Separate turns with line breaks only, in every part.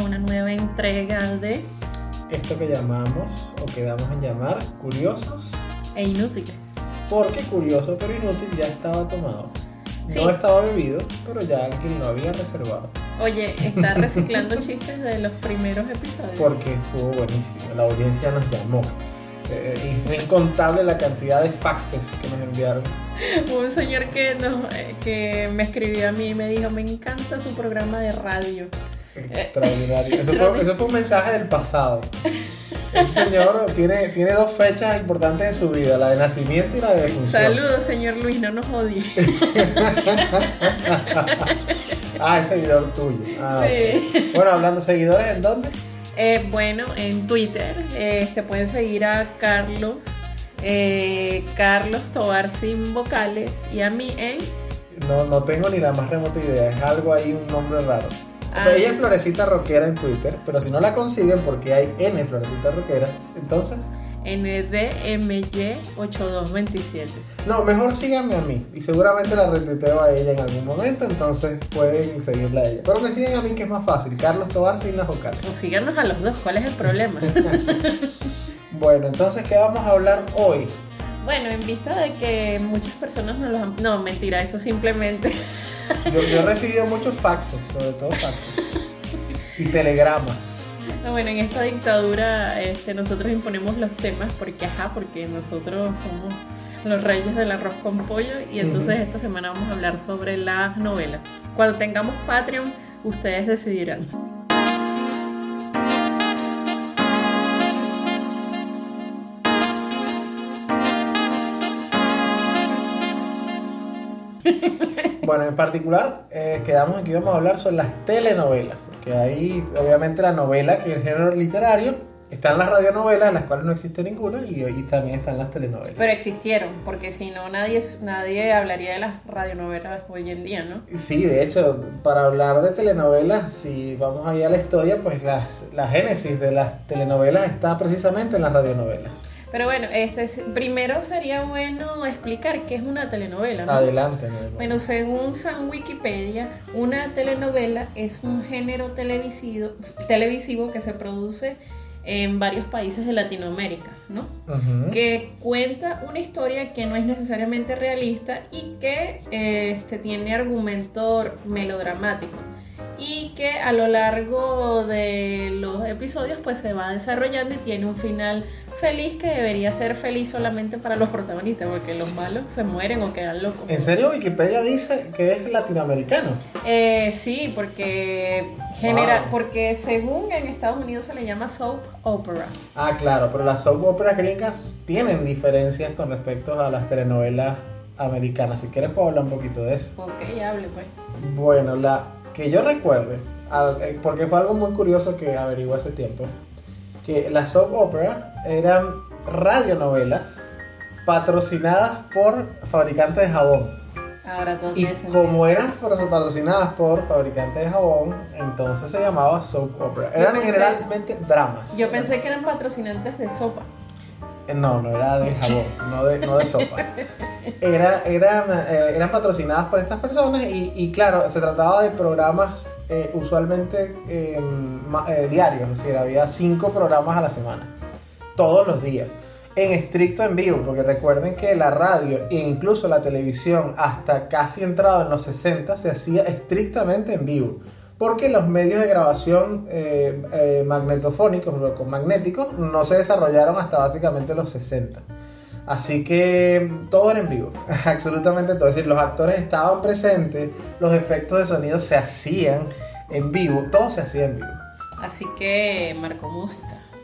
una nueva entrega de
esto que llamamos o que damos en llamar curiosos
E Inútiles.
Porque curioso pero inútil ya estaba tomado.
Sí.
No estaba bebido, pero ya alguien lo había reservado.
Oye, está reciclando chistes de los primeros episodios.
Porque estuvo buenísimo, la audiencia nos llamó. Y fue incontable la cantidad de faxes que nos enviaron.
Un señor que me escribió a mí y me dijo, me encanta su programa de radio.
Extraordinario. Eso fue un mensaje del pasado. Ese señor tiene dos fechas importantes en su vida, la de nacimiento y la de defunción.
Saludos, señor Luis, no nos odie.
Es seguidor tuyo.
Sí.
Okay. Bueno, hablando de seguidores, ¿en dónde?
Bueno, en Twitter pueden seguir a Carlos Tobar sin vocales y a mí en...
No tengo ni la más remota idea, es algo ahí, un nombre raro. Ella es Florecita Rockera en Twitter, pero si no la consiguen porque hay N Florecita Rockera, entonces...
NDMY8227.
No, mejor síganme a mí y seguramente la retuiteo a ella en algún momento, entonces pueden seguirla a ella. Pero me siguen a mí que es más fácil, Carlos Tobar sin las vocales.
O síganos a los dos, ¿cuál es el problema?
Bueno, entonces, ¿qué vamos a hablar hoy?
Bueno, en vista de que muchas personas no los han... No, mentira, eso simplemente...
Yo he recibido muchos faxes, sobre todo faxes y telegramas.
No, bueno, en esta dictadura nosotros imponemos los temas porque nosotros somos los reyes del arroz con pollo y entonces esta semana vamos a hablar sobre las novelas. Cuando tengamos Patreon, ustedes decidirán.
Bueno, en particular quedamos en que íbamos a hablar sobre las telenovelas, porque ahí obviamente la novela, que es el género literario, están las radionovelas, en las cuales no existe ninguna, y también están las telenovelas.
Pero existieron, porque si no nadie hablaría de las radionovelas hoy en día, ¿no?
Sí, de hecho, para hablar de telenovelas, si vamos ahí a la historia, pues la génesis de las telenovelas está precisamente en las radionovelas.
Pero bueno, primero sería bueno explicar qué es una telenovela, ¿no?
Adelante.
Bueno, según San Wikipedia, una telenovela es un género televisivo que se produce en varios países de Latinoamérica, ¿no? Uh-huh. Que cuenta una historia que no es necesariamente realista y que tiene argumento melodramático y que a lo largo de los episodios pues se va desarrollando y tiene un final feliz que debería ser feliz solamente para los protagonistas, porque los malos se mueren o quedan locos.
¿En serio Wikipedia dice que es latinoamericano?
Sí, porque porque según en Estados Unidos se le llama soap opera.
Claro, pero las soap operas gringas tienen diferencias con respecto a las telenovelas americanas. Si quieres puedo hablar un poquito de eso.
Ok, hable pues.
Bueno, que yo recuerde, porque fue algo muy curioso que averigué hace tiempo, que las soap opera eran radionovelas patrocinadas por fabricantes de jabón.
Ahora todo
y como eran patrocinadas por fabricantes de jabón, entonces se llamaba soap opera. Generalmente dramas.
Yo pensé que eran patrocinantes de sopa.
No era de jabón, no de sopa. Eran patrocinadas por estas personas y claro, se trataba de programas usualmente diarios, es decir, había 5 programas a la semana, todos los días, en estricto en vivo, porque recuerden que la radio e incluso la televisión hasta casi entrado en los 60 se hacía estrictamente en vivo. Porque los medios de grabación magnetofónicos o con magnéticos no se desarrollaron hasta básicamente los 60. Así que todo era en vivo, absolutamente todo. Es decir, los actores estaban presentes, los efectos de sonido se hacían en vivo, todo se hacía en vivo.
Así que marcó música.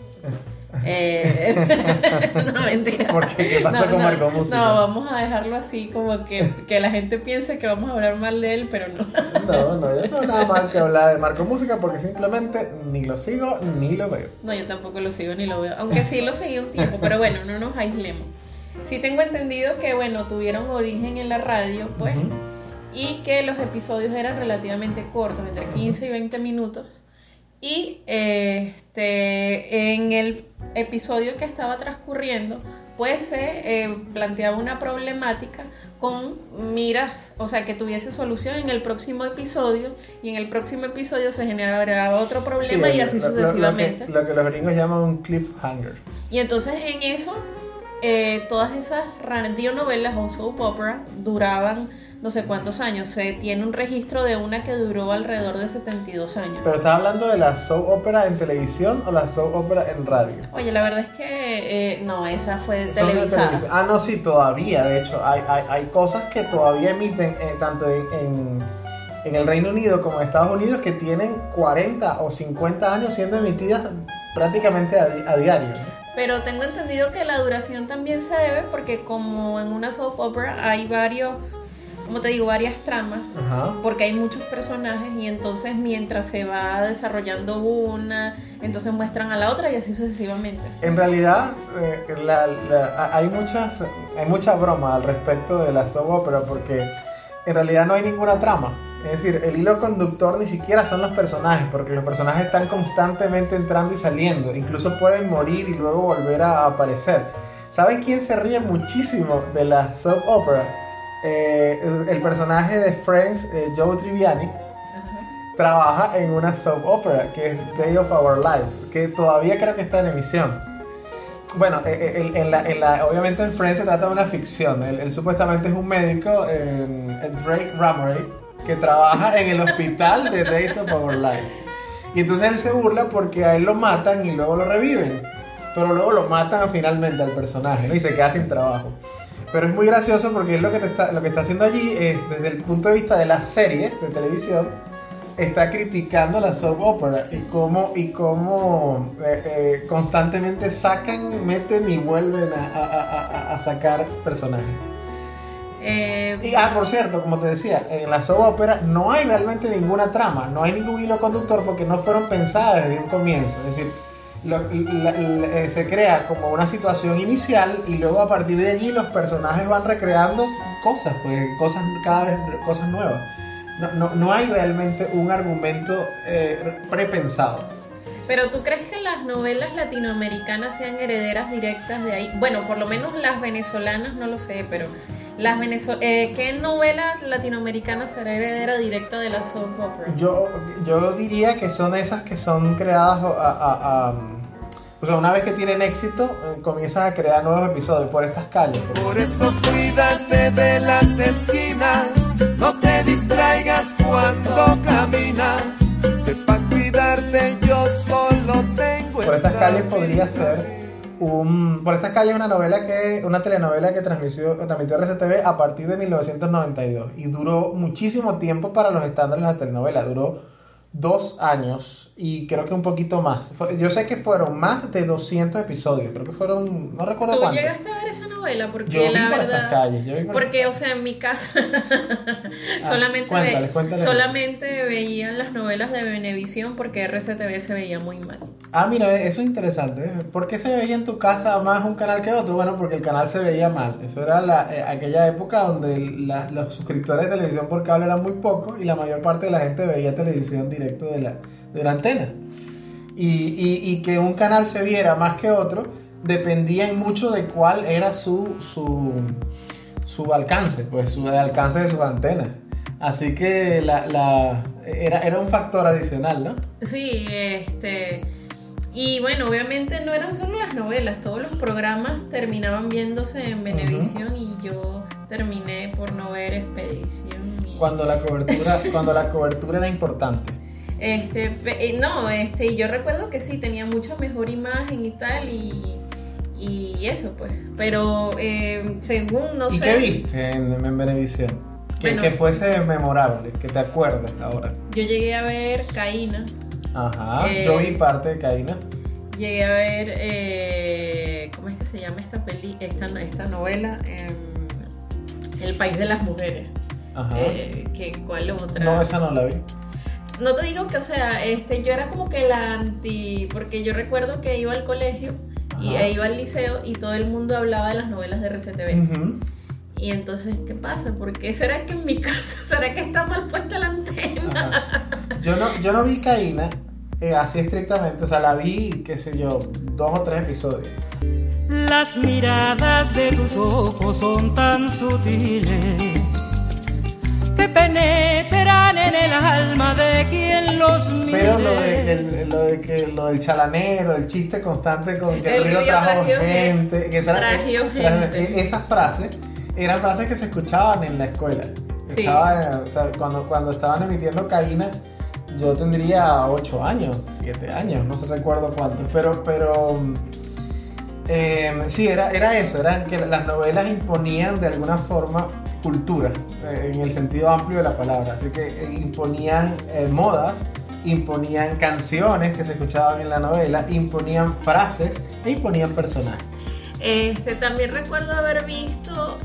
No, mentira.
¿Por qué? ¿Qué pasa con Marco Música?
No, vamos a dejarlo así, como que la gente piense que vamos a hablar mal de él, pero no.
No, yo no tengo nada mal que hablar de Marco Música porque simplemente ni lo sigo ni lo veo.
No, yo tampoco lo sigo ni lo veo, aunque sí lo seguí un tiempo, pero bueno, no nos aislemos. Sí tengo entendido que, bueno, tuvieron origen en la radio, pues, y que los episodios eran relativamente cortos, entre 15 y 20 minutos. Y en el episodio que estaba transcurriendo, pues se planteaba una problemática con miras, o sea, que tuviese solución en el próximo episodio, y en el próximo episodio se generaba otro problema, y así sucesivamente.
Lo que los gringos llaman un cliffhanger.
Y entonces en eso, todas esas radionovelas o soap opera duraban no sé cuántos años. Se tiene un registro de una que duró alrededor de 72 años.
¿Pero estás hablando de la soap opera en televisión o la soap opera en radio?
Oye, la verdad es que no, esa fue televisada.
Ah, no, sí, todavía. De hecho, hay cosas que todavía emiten tanto en el Reino Unido como en Estados Unidos, que tienen 40 o 50 años siendo emitidas prácticamente a diario, ¿no?
Pero tengo entendido que la duración también se debe porque como en una soap opera hay varios, como te digo, varias tramas. Ajá. Porque hay muchos personajes, y entonces mientras se va desarrollando una, entonces muestran a la otra, y así sucesivamente.
En realidad hay mucha broma al respecto de la soap opera, porque en realidad no hay ninguna trama. Es decir, el hilo conductor ni siquiera son los personajes, porque los personajes están constantemente entrando y saliendo. Incluso pueden morir y luego volver a aparecer. ¿Saben quién se ríe muchísimo de la soap opera? El personaje de Friends, Joe Tribbiani, trabaja en una soap opera que es Day of Our Lives, que todavía creo que está en emisión. Bueno, obviamente en Friends se trata de una ficción. Él supuestamente es un médico, Drake Ramoray, que trabaja en el hospital de Days of Our Life. Y entonces él se burla porque a él lo matan y luego lo reviven, pero luego lo matan finalmente al personaje, ¿no? Y se queda sin trabajo. Pero es muy gracioso porque es lo que está haciendo allí es, desde el punto de vista de la serie de televisión, está criticando la soap opera y cómo constantemente sacan, meten y vuelven a sacar personajes. Por cierto, como te decía, en la soap opera no hay realmente ninguna trama, no hay ningún hilo conductor porque no fueron pensadas desde un comienzo. Es decir, se crea como una situación inicial y luego a partir de allí los personajes van recreando cosas, cada vez cosas nuevas. No hay realmente un argumento prepensado.
Pero ¿tú crees que las novelas latinoamericanas sean herederas directas de ahí? Bueno, por lo menos las venezolanas no lo sé, pero ¿qué novela latinoamericana será heredera directa de la soap opera?
Yo diría que son esas que son creadas o sea, una vez que tienen éxito, comienzan a crear nuevos episodios por estas calles.
Por eso cuídate de las esquinas, no te distraigas cuando caminas, que para cuidarte yo solo tengo
Por estas calles podría ser Por estas calles una telenovela que transmitió RCTV a partir de 1992 y duró muchísimo tiempo para los estándares de la telenovela. Duró 2 años y creo que un poquito más. Yo sé que fueron más de 200 episodios. Creo que fueron, no recuerdo cuánto.
¿Tú llegaste a ver esa novela? Porque
yo
la
vi por
verdad,
estas calles.
porque, o sea, en mi casa solamente veían las novelas de Venevisión porque RCTV se veía muy mal.
Ah, mira, eso es interesante. ¿Por qué se veía en tu casa más un canal que otro? Bueno, porque el canal se veía mal. Eso era aquella época donde los suscriptores de televisión por cable eran muy pocos y la mayor parte de la gente veía televisión directo de la antena. Y que un canal se viera más que otro dependía mucho de cuál era su alcance, pues el alcance de sus antenas. Así que era un factor adicional, ¿no?
Sí, y bueno, obviamente no eran solo las novelas, todos los programas terminaban viéndose en Venevisión. Y yo terminé por no ver Expedición.
Cuando la cobertura era importante.
Y yo recuerdo que sí, tenía mucha mejor imagen y tal, y eso pues, pero según, no sé.
¿Y qué viste en Venevisión? Que fuese memorable, que te acuerdes ahora.
Yo llegué a ver Caína.
Ajá, yo vi parte de Caína.
Llegué a ver, ¿cómo es que se llama esta novela? El País de las Mujeres. Ajá. ¿Cuál otra?
No, esa no la vi.
No te digo que, o sea, yo era como que la porque yo recuerdo que iba al colegio e iba al liceo y todo el mundo hablaba de las novelas de RCTV. Uh-huh. Y entonces, ¿qué pasa? ¿Por qué será que en mi casa, será que está mal puesta la antena?
Yo no vi Caína así estrictamente, o sea, la vi, qué sé yo, 2 o 3 episodios.
Las miradas de tus ojos son tan sutiles que penetran en el alma de quien los mire.
Pero lo del chalanero, el chiste constante con que el río trajo gente, esas frases eran frases que se escuchaban en la escuela.
Sí.
O sea, cuando estaban emitiendo Caína, yo tendría 8 años, 7 años, no recuerdo cuántos, pero sí, era eso, eran que las novelas imponían de alguna forma cultura, en el sentido amplio de la palabra, así que imponían modas, imponían canciones que se escuchaban en la novela, imponían frases e imponían personajes.
También recuerdo haber visto,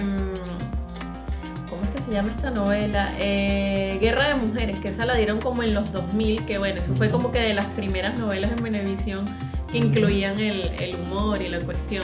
¿cómo es que se llama esta novela? Guerra de Mujeres, que esa la dieron como en los 2000, que bueno, eso fue como que de las primeras novelas en Venevisión que incluían el humor y la cuestión.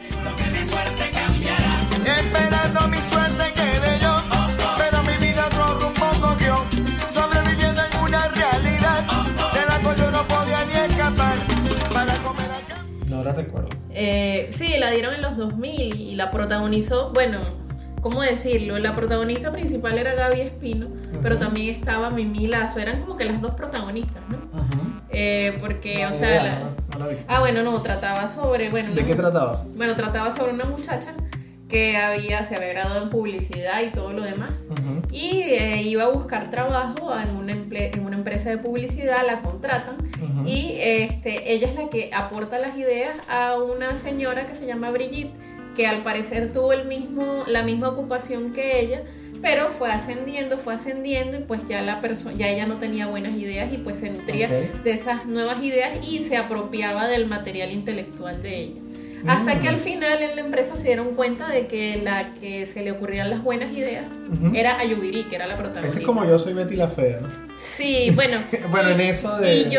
Esperando mi suerte quedé yo, pero mi vida otro rumbo cogió, sobreviviendo en una realidad de la cual yo no podía ni escapar para comer acá.
No la recuerdo.
Sí, la dieron en los 2000 y la protagonizó, bueno, ¿cómo decirlo? La protagonista principal era Gaby Espino, pero también estaba Mimi Lazo, eran como que las dos protagonistas, ¿no? Porque,
no,
o sea...
no la vi.
Bueno, no, trataba sobre... Bueno,
¿De qué trataba?
Bueno, trataba sobre una muchacha que se había graduado en publicidad y todo lo demás. Y iba a buscar trabajo en una empresa de publicidad, la contratan. Y ella es la que aporta las ideas a una señora que se llama Brigitte, que al parecer tuvo la misma ocupación que ella, pero fue ascendiendo y pues ya ella no tenía buenas ideas y pues se nutría de esas nuevas ideas y se apropiaba del material intelectual de ella. Hasta que al final en la empresa se dieron cuenta de que la que se le ocurrían las buenas ideas era Ayubiri, que era la protagonista.
Es como Yo soy Betty la Fea, ¿no?
Sí, bueno.
Bueno, en eso de...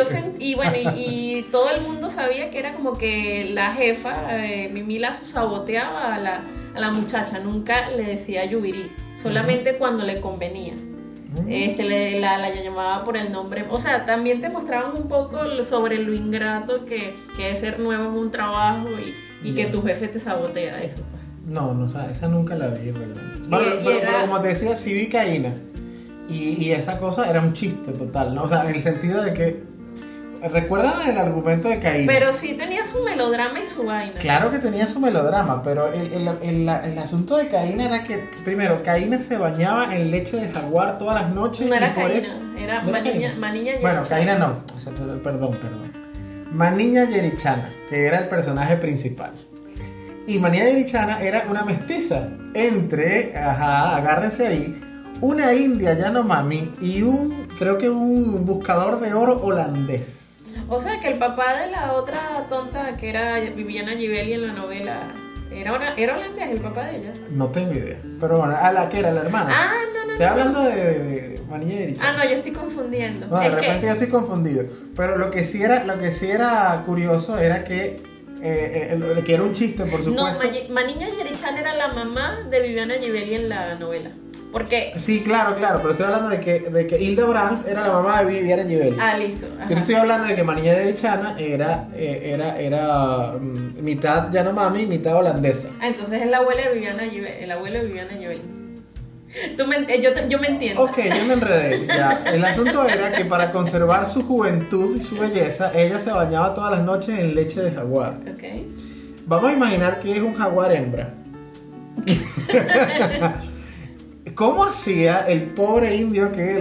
Y todo el mundo sabía que era como que la jefa, Mimi Lazo, saboteaba a la muchacha, nunca le decía Ayubiri, solamente cuando le convenía. La llamaba por el nombre, o sea, también te mostraban un poco sobre lo ingrato que es ser nuevo en un trabajo y que tu jefe te sabotea eso.
No, o sea, esa nunca la vi realmente. Pero como te decía, sí vi Caína y esa cosa era un chiste total, ¿no? O sea, en el sentido de que ¿recuerdan el argumento de Caína?
Pero sí tenía su melodrama y su vaina.
Claro que tenía su melodrama, pero el asunto de Caína era que, primero, Caína se bañaba en leche de jaguar todas las noches.
No era
y por
Caína,
eso,
era
¿no
Maniña Yerichana.
Bueno, Caína no, o sea, perdón. Maniña Yerichana, que era el personaje principal. Y Maniña Yerichana era una mestiza entre, agárrense ahí, una india Yanomami y creo que un buscador de oro holandés.
O sea que el papá de la otra tonta que era Viviana Givelli en la novela era holandés, el papá de ella.
No tengo idea. Pero bueno, a la que era la hermana.
No.
Estoy hablando de Maniña Yerichana.
No, yo estoy confundiendo.
No, de repente yo estoy confundido. Pero lo que sí era curioso era que era un chiste, por supuesto.
No, Maniña Yerichana era la mamá de Viviana Givelli en la novela. ¿Por qué?
Sí, claro, pero estoy hablando de que Hilda Brands era la mamá de Viviana Givelli.
Listo.
Yo estoy hablando de que Maniña Yerichana era mitad Yanomami y mitad holandesa.
Entonces es la abuela de Viviana Givelli. Yo me entiendo.
Ok, yo me enredé. Ya. El asunto era que para conservar su juventud y su belleza, ella se bañaba todas las noches en leche de jaguar.
Ok.
Vamos a imaginar que es un jaguar hembra. ¿Cómo hacía el pobre indio que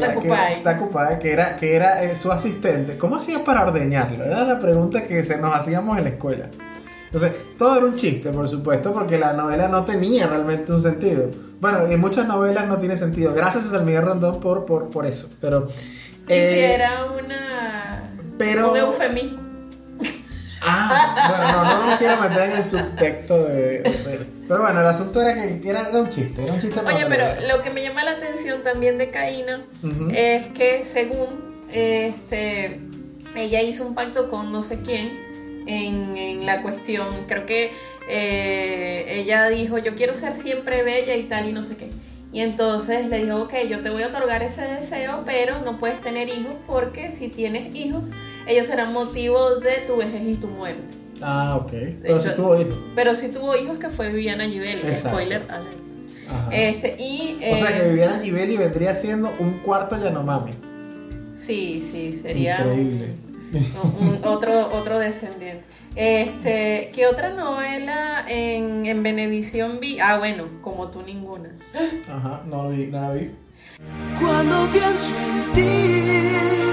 era su asistente? ¿Cómo hacía para ordeñarlo? Era la pregunta que nos hacíamos en la escuela. Entonces, todo era un chiste, por supuesto, porque la novela no tenía realmente un sentido. Bueno, en muchas novelas no tiene sentido. Gracias a San Miguel Rondón por eso. Pero,
y si era un eufemismo.
Bueno, no me quiero meter en el subtexto pero bueno, el asunto era que era un chiste.
Oye, pero lo que me llama la atención también de Caína es que según ella hizo un pacto con no sé quién en la cuestión, creo que ella dijo, yo quiero ser siempre bella y tal y no sé qué. Y entonces le dijo, ok, yo te voy a otorgar ese deseo, pero no puedes tener hijos porque si tienes hijos, ellos serán motivo de tu vejez y tu muerte.
Ah, ok.
De
Pero
hecho,
sí tuvo hijos.
Pero sí tuvo hijos, que fue Viviana Givelli.
Exacto.
Spoiler alert.
Ajá.
O
O sea que Viviana Givelli vendría siendo un cuarto Yanomami.
Sí, sería
Increíble.
otro descendiente. ¿Qué otra novela en Venevisión vi? Ah, bueno, Como tú ninguna.
Ajá, no la vi.
Cuando pienso en ti,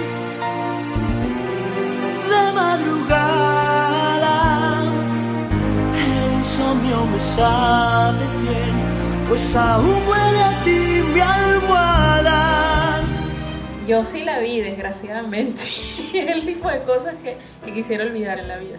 de madrugada, el insomnio me sale bien, pues aún huele a ti mi almohada.
Yo sí la vi, desgraciadamente. Es el tipo de cosas que quisiera olvidar en la vida.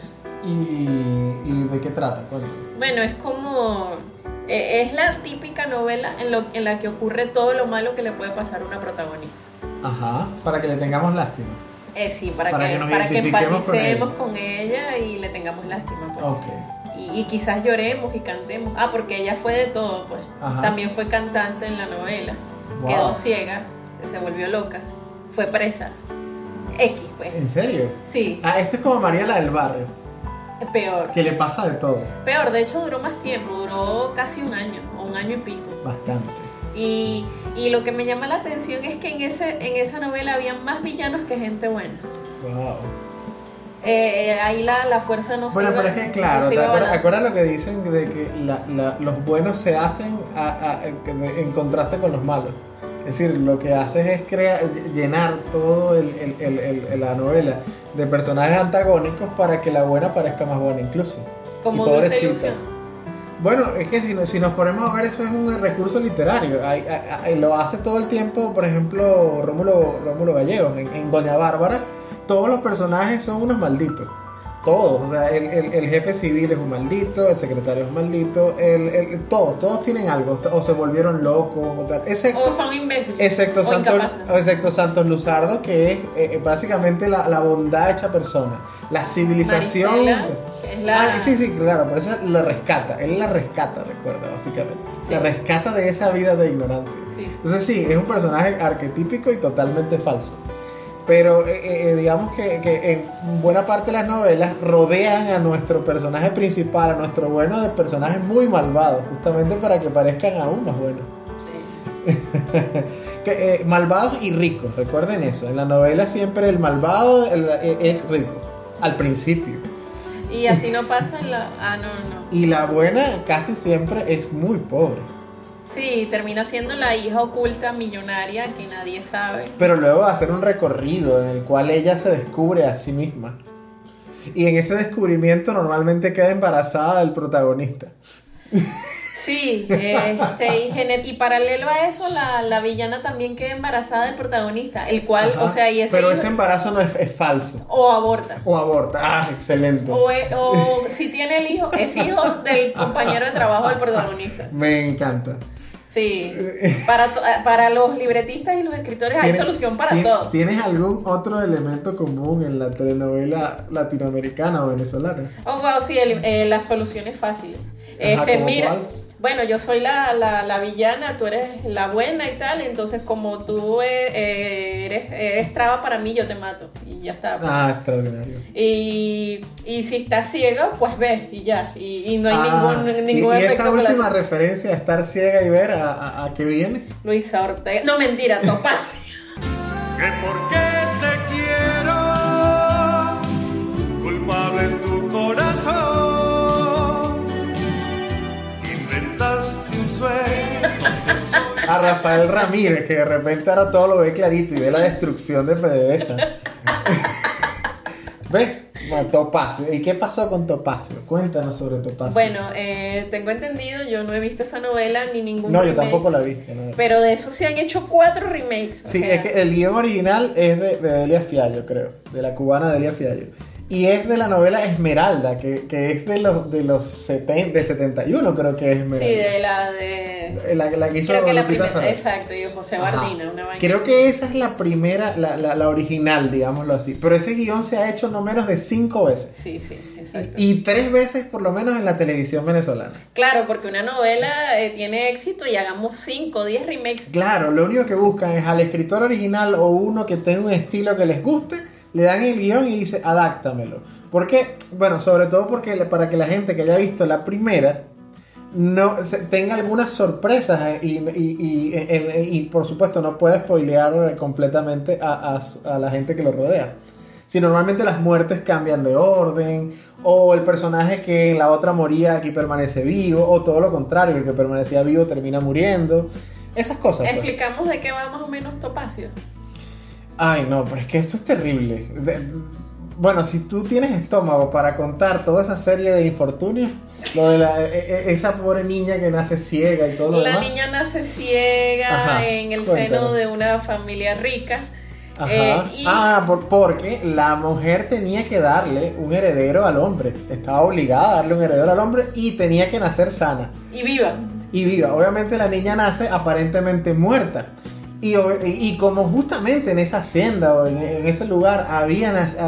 ¿Y de qué trata? Cuéntame.
Bueno, es como... es la típica novela en la que ocurre todo lo malo que le puede pasar a una protagonista.
Ajá, para que le tengamos lástima.
Sí,
Para que nos
para que
identifiquemos
empaticemos con ella y le tengamos lástima, pues.
Ok.
Y quizás lloremos y cantemos. Ah, porque ella fue de todo, pues.
Ajá.
También fue cantante en la novela.
Wow.
Quedó ciega, se volvió loca, fue presa. X, pues.
¿En serio?
Sí,
Ah, esto es como María la del barrio,
peor.
que le pasa de todo.
Peor, de hecho duró más tiempo, duró casi un año, o un año y pico.
Bastante.
Y lo que me llama la atención es que en esa novela había más villanos que gente buena.
Wow.
Ahí la fuerza no se
Bueno,
iba,
pero es que claro,
no se
¿te
iba
acuerdas,
balanceando.
acuerdas lo que dicen de que los buenos se hacen en contraste con los malos? Es decir, lo que haces es llenar todo la novela de personajes antagónicos para que la buena parezca más buena incluso.
Como
Y
Dulce
pobrecita.
Ilusión.
Bueno, es que si nos ponemos a ver, eso es un recurso literario. Lo hace todo el tiempo, por ejemplo, Rómulo Gallegos. En Doña Bárbara, todos los personajes son unos malditos. Todos. O sea, el jefe civil es un maldito, el secretario es un maldito, todos tienen algo. O se volvieron locos, o tal.
O son imbéciles.
Excepto
o
Santos,
incapaces.
excepto Santos Luzardo, que es básicamente la bondad hecha persona. La civilización.
Marisela es la...
Sí, claro, por eso la rescata. Él la rescata, recuerda, básicamente.
Sí.
La rescata de esa vida de ignorancia.
Sí.
Entonces, sí, es un personaje arquetípico y totalmente falso. Pero digamos que en buena parte de las novelas rodean a nuestro personaje principal, a nuestro bueno, de personajes muy malvados, justamente para que parezcan aún más buenos.
Sí.
Malvados y ricos, recuerden eso. En la novela siempre el malvado es rico, al principio.
Y así no pasa en la... Ah, no.
Y la buena casi siempre es muy pobre.
Sí, termina siendo la hija oculta millonaria que nadie sabe.
Pero luego va a hacer un recorrido en el cual ella se descubre a sí misma. Y en ese descubrimiento normalmente queda embarazada del protagonista.
Sí, y paralelo a eso, la villana también queda embarazada del protagonista, el cual,
Ajá.
o sea, y ese
pero
hijo,
ese embarazo no es falso.
o aborta.
O aborta. Ah, excelente.
O si tiene el hijo, es hijo del compañero de trabajo del protagonista.
Me encanta.
Sí, para los libretistas y los escritores hay solución para todo.
¿Tienes algún otro elemento común en la telenovela latinoamericana o venezolana?
Oh, wow, sí, la solución es fácil.
Ajá, ¿cómo
Mira,
cuál?
bueno, yo soy la villana, tú eres la buena y tal, entonces como tú eres traba para mí, yo te mato y ya está.
Ah, extraordinario.
Y si estás ciega, pues ves y ya, y no hay ningún
y
efecto
esa última
colateral.
referencia a estar ciega y ver a qué viene.
Luisa Ortega, no mentira, Topacio.
Que porque te quiero, culpable es tu corazón. Inventaste un sueño donde soy.
A Rafael Ramírez, que de repente ahora todo lo ve clarito y ve la destrucción de PDVSA. ¿Ves? Bueno, Topacio. ¿Y qué pasó con Topacio? Cuéntanos sobre Topacio.
Bueno, tengo entendido, yo no he visto esa novela ni ningún
No, yo
remake,
tampoco la vi.
pero de eso se han hecho 4 remakes. o
Sí,
sea,
es que el guión original es de Delia Fiallo, creo. De la cubana Delia Fiallo. Y es de la novela Esmeralda, que es del 71, creo que es Esmeralda.
Sí,
La que hizo
creo que la
Lupita
primera,
Ferrer.
exacto, y José
Ajá.
Bardina, una vaina
Creo
así.
que esa es la primera, la original, digámoslo así. Pero ese guión se ha hecho no menos de 5 veces.
Sí, exacto.
Y 3 veces por lo menos en la televisión venezolana.
Claro, porque una novela tiene éxito y hagamos 5 o 10 remakes.
Claro, lo único que buscan es al escritor original o uno que tenga un estilo que les guste le dan el guión y dice, adáptamelo. ¿Por qué? Bueno, sobre todo porque para que la gente que haya visto la primera no tenga algunas sorpresas y por supuesto no puede spoilear completamente a la gente que lo rodea. Si normalmente las muertes cambian de orden, o el personaje que en la otra moría aquí permanece vivo, o todo lo contrario, el que permanecía vivo termina muriendo. Esas cosas.
¿Explicamos
pues
de qué va más o menos Topacio?
Ay, no, pero es que esto es terrible. Bueno, si tú tienes estómago para contar toda esa serie de infortunios, lo de esa pobre niña que nace ciega y todo lo demás.
La niña nace ciega.
Ajá,
en el
cuéntame.
seno de una familia rica.
Ajá. Porque la mujer tenía que darle un heredero al hombre. Estaba obligada a darle un heredero al hombre y tenía que nacer sana.
Y viva.
Y viva. Obviamente la niña nace aparentemente muerta. Y como justamente en esa hacienda o en ese lugar había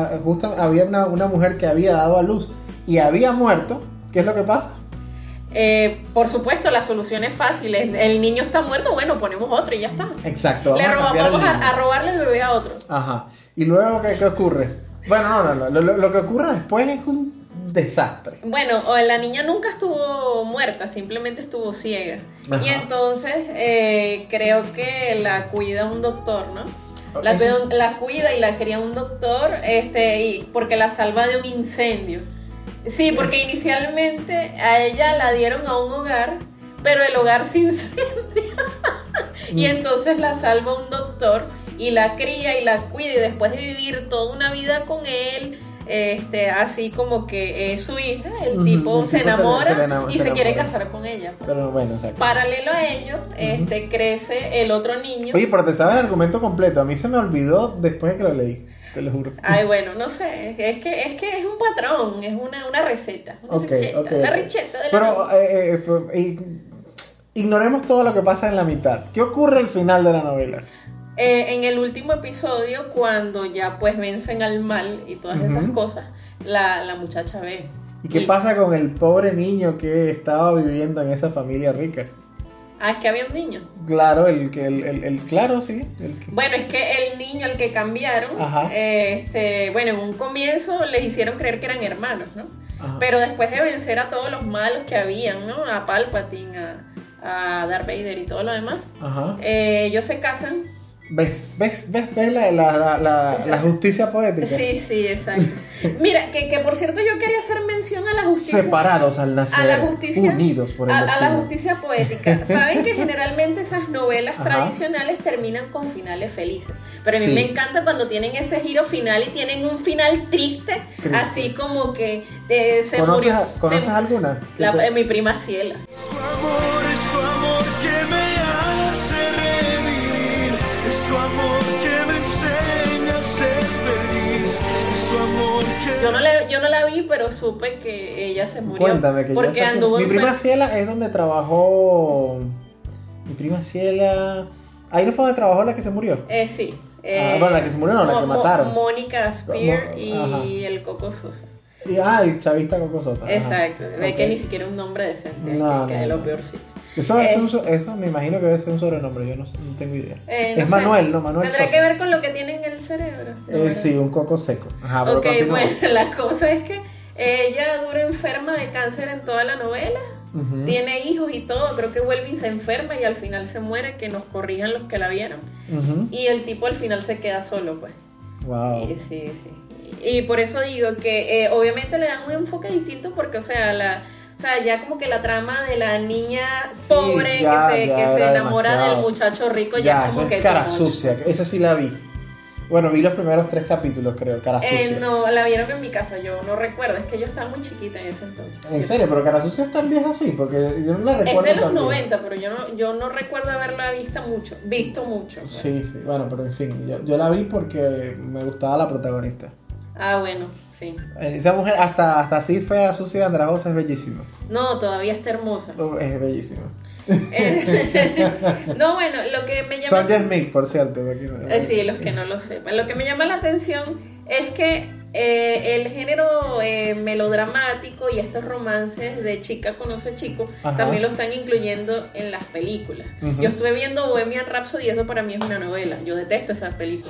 una mujer que había dado a luz y había muerto, ¿qué es lo que pasa?
Por supuesto, la solución es fácil. El niño está muerto, bueno, ponemos otro y ya está.
Exacto.
Vamos a robarle el bebé a otro.
Ajá. ¿Y luego qué ocurre? Bueno, no. Lo que ocurre después es un desastre.
Bueno, la niña nunca estuvo muerta, simplemente estuvo ciega.
Ajá.
Y entonces creo que la cuida un doctor, ¿no? La cuida y la cría un doctor, porque la salva de un incendio. Sí, porque inicialmente a ella la dieron a un hogar, pero el hogar se incendia. Y entonces la salva un doctor y la cría y la cuida, y después de vivir toda una vida con él, así como que es su hija, el tipo se enamora y se quiere casar con ella.
Pero bueno, exacto.
Paralelo a ello, crece el otro niño.
Oye, pero te sabes el argumento completo. A mí se me olvidó después de que lo leí, te lo juro.
Ay, bueno, no sé, es que es un patrón, es una receta. La receta de la
Pero ignoremos todo lo que pasa en la mitad. ¿Qué ocurre al final de la novela?
En el último episodio, cuando ya pues vencen al mal y todas esas cosas, la muchacha ve.
¿Y qué pasa con el pobre niño que estaba viviendo en esa familia rica?
Ah, es que había un niño.
Claro, claro, sí.
Bueno, es que el niño al que cambiaron,
Ajá.
Bueno, en un comienzo les hicieron creer que eran hermanos, ¿no?
Ajá.
Pero después de vencer a todos los malos que habían, ¿no? A Palpatine, a Darth Vader y todo lo demás,
Ajá.
Ellos se casan.
¿Ves la justicia poética?
Sí, exacto. Mira, que por cierto yo quería hacer mención a la justicia.
Separados al nacer,
a la justicia,
unidos por el destino.
A la justicia poética. Saben que generalmente esas novelas tradicionales terminan con finales felices. Pero a mí me encanta cuando tienen ese giro final y tienen un final triste. Así como que se murió.
¿Conoces alguna?
Mi prima Ciela.
Tu amor es tu amor que me hace revivir. Es tu amor que me enseña a ser feliz. Es tu amor que...
Yo no la vi, pero supe que ella se murió.
Cuéntame, que
porque
yo
anduvo
mi prima Ciela es donde trabajó. Mi prima Ciela. Ahí no fue donde trabajó la que se murió.
Sí.
Bueno, la que se murió no, la que mataron.
Mónica Spear y el Coco Sosa.
El chavista Coco Sosa.
Exacto, ve que ni siquiera un nombre decente, que de lo peorcito.
Eso me imagino que debe ser un sobrenombre, yo no tengo idea. Es Manuel, ¿no? Manuel
¿Tendrá
Sosa.
que ver con lo que tiene en el cerebro?
Sí, un coco seco. Ajá, pero
ok,
continúa.
bueno, la cosa es que ella dura enferma de cáncer en toda la novela. Tiene hijos y todo, creo que vuelve y se enferma y al final se muere, que nos corrijan los que la vieron. Y el tipo al final se queda solo, pues.
Wow.
Sí. Y por eso digo que obviamente le dan un enfoque distinto porque, o sea, ya como que la trama de la niña pobre que se enamora
demasiado.
del muchacho rico ya como que...
Cara sucia, esa sí la vi. Bueno, vi los primeros 3 capítulos, creo, Cara sucia.
No, la vieron en mi casa, yo no recuerdo, es que yo estaba muy chiquita en ese entonces.
En serio, pero Cara sucia es tan vieja así, porque yo no la recuerdo.
Es de los
tan
90, pero yo no recuerdo haberla visto mucho. Bueno.
Sí, bueno, pero en fin, yo la vi porque me gustaba la protagonista.
Ah, bueno, sí.
Esa mujer, hasta así fea, sucia, andrajosa, es bellísima.
No, todavía está hermosa.
Es bellísima.
No, bueno, lo que me llama...
Sonja Smith, por cierto.
Sí, los que no lo sepan. Lo que me llama la atención es que el género melodramático y estos romances de chica conoce chico también lo están incluyendo en las películas. Yo estuve viendo Bohemian Rhapsody y eso para mí es una novela. Yo detesto esas películas.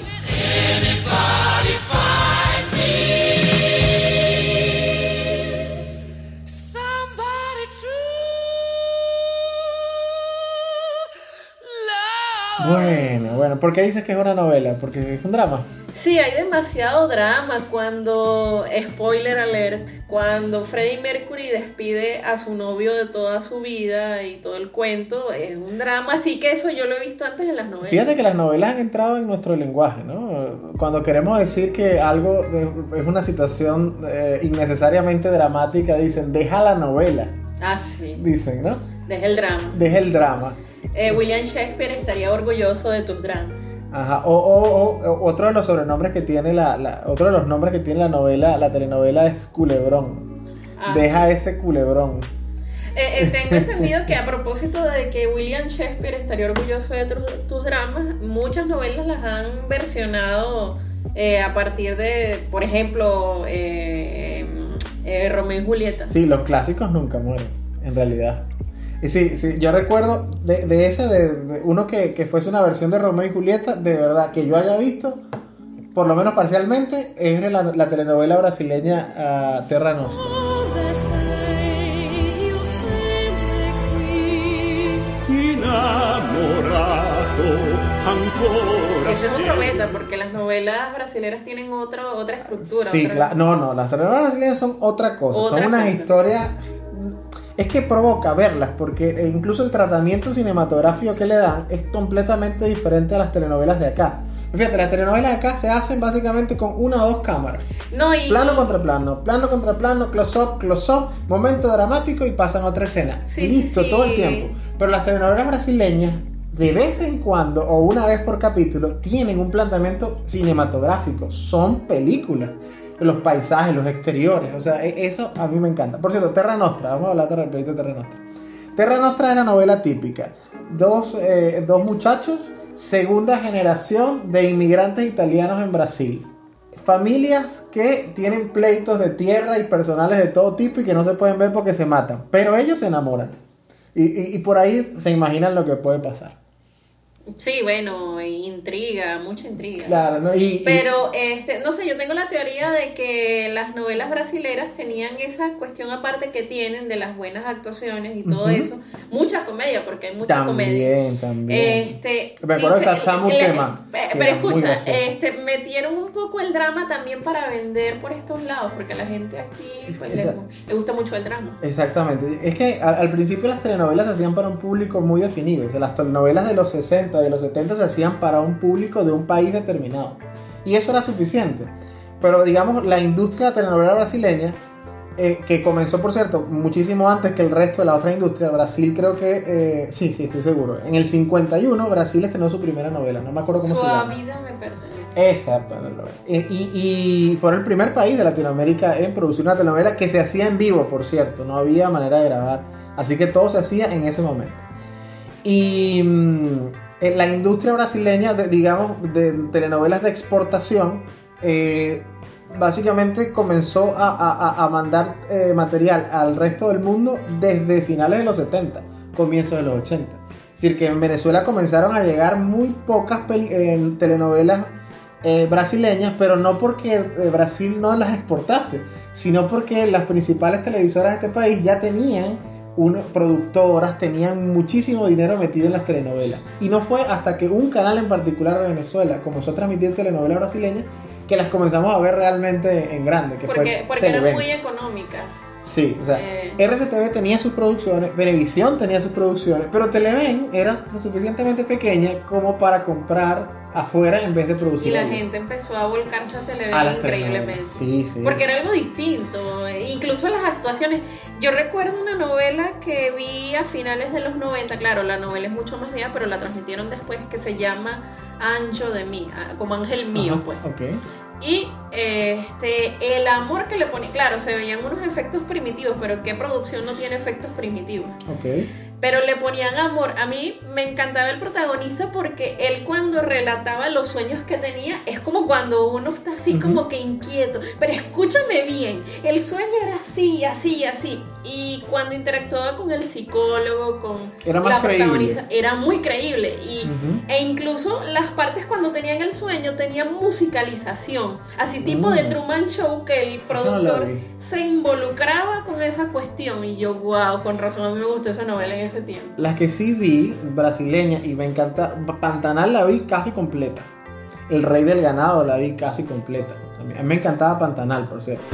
Bueno, ¿por qué dices que es una novela? Porque es un drama.
Sí, hay demasiado drama cuando, spoiler alert, cuando Freddie Mercury despide a su novio de toda su vida y todo el cuento, es un drama, así que eso yo lo he visto antes en las novelas.
Fíjate que las novelas han entrado en nuestro lenguaje, ¿no? Cuando queremos decir que algo es una situación innecesariamente dramática, dicen, deja la novela.
Ah, sí.
Dicen, ¿no?
Deja el drama.
Deja el drama.
William Shakespeare estaría orgulloso de tus dramas.
Ajá, o otro de los sobrenombres que tiene otro de los nombres que tiene la novela, la telenovela es Culebrón. Deja ese culebrón.
Tengo entendido que a propósito de que William Shakespeare estaría orgulloso de tus dramas, muchas novelas las han versionado a partir de, por ejemplo, Romeo y Julieta.
Sí, los clásicos nunca mueren, en realidad. Y sí, yo recuerdo de ese, de uno que fuese una versión de Romeo y Julieta, de verdad, que yo haya visto, por lo menos parcialmente, es de la telenovela brasileña Terra Nostra.
Ese es otro beta, porque las novelas brasileras tienen otra estructura.
Sí, claro. No, las telenovelas brasileñas son otra cosa. Son unas historias... Es que provoca verlas, porque incluso el tratamiento cinematográfico que le dan es completamente diferente a las telenovelas de acá. Fíjate, las telenovelas de acá se hacen básicamente con una o dos cámaras. Plano contra plano, close up, momento dramático y pasan a otra escena. Listo, todo el tiempo. Pero las telenovelas brasileñas, de vez en cuando o una vez por capítulo, tienen un planteamiento cinematográfico. Son películas. Los paisajes, los exteriores, o sea, eso a mí me encanta. Por cierto, Terra Nostra, vamos a hablar de repente de Terra Nostra. Terra Nostra es la novela típica. Dos muchachos, segunda generación de inmigrantes italianos en Brasil. Familias que tienen pleitos de tierra y personales de todo tipo y que no se pueden ver porque se matan. Pero ellos se enamoran. Y por ahí se imaginan lo que puede pasar.
Sí, bueno, intriga, mucha intriga.
Claro, ¿no?
Pero, no sé, yo tengo la teoría de que las novelas brasileras tenían esa cuestión aparte que tienen de las buenas actuaciones y todo eso. Mucha comedia, porque hay mucha comedia.
También. Me acuerdo de Samu Tema.
Pero escucha, metieron un poco el drama también para vender por estos lados, porque a la gente aquí pues, le gusta mucho el drama.
Exactamente. Es que al principio las telenovelas se hacían para un público muy definido. O sea, las telenovelas de los 60, de los 70 se hacían para un público de un país determinado. Y eso era suficiente. Pero digamos, la industria de la telenovela brasileña, que comenzó, por cierto, muchísimo antes que el resto de la otra industria. Brasil creo que... sí, estoy seguro. En el 51 Brasil estrenó su primera novela. No me acuerdo cómo se llama.
Su vida me pertenece.
Exacto. Y fue el primer país de Latinoamérica en producir una telenovela que se hacía en vivo, por cierto. No había manera de grabar. Así que todo se hacía en ese momento. Y la industria brasileña, digamos, de telenovelas de exportación, básicamente comenzó a mandar material al resto del mundo desde finales de los 70, comienzos de los 80. Es decir, que en Venezuela comenzaron a llegar muy pocas telenovelas brasileñas, pero no porque Brasil no las exportase, sino porque las principales televisoras de este país ya tenían productoras, tenían muchísimo dinero metido en las telenovelas. Y no fue hasta que un canal en particular de Venezuela comenzó a transmitir telenovelas brasileñas que las comenzamos a ver realmente en grande.
Porque era muy económica.
Sí, o sea, RCTV tenía sus producciones, Venevisión tenía sus producciones, pero Televen era lo suficientemente pequeña como para comprar afuera en vez de producir.
Y la gente empezó a volcarse a Televen increíblemente.
Sí.
Porque era algo distinto, incluso las actuaciones. Yo recuerdo una novela que vi a finales de los 90, claro, la novela es mucho más vieja, pero la transmitieron después, que se llama Anjo de mí, como Ángel Mío, pues.
Okay.
Y el amor que le pone, claro, se veían unos efectos primitivos, pero ¿qué producción no tiene efectos primitivos?
Okay.
pero le ponían amor. A mí me encantaba el protagonista porque él cuando relataba los sueños que tenía, es como cuando uno está así como que inquieto, pero escúchame bien, el sueño era así, así, así. Y cuando interactuaba con el psicólogo, con la protagonista, era muy creíble. E incluso las partes cuando tenían el sueño tenían musicalización, así tipo de Truman Show, que el productor se involucraba con esa cuestión. Y yo, wow, con razón a mí me gustó esa novela en ese tiempo.
Las que sí vi, brasileña, y me encanta, Pantanal la vi casi completa. El Rey del Ganado la vi casi completa también. A mí me encantaba Pantanal, por cierto.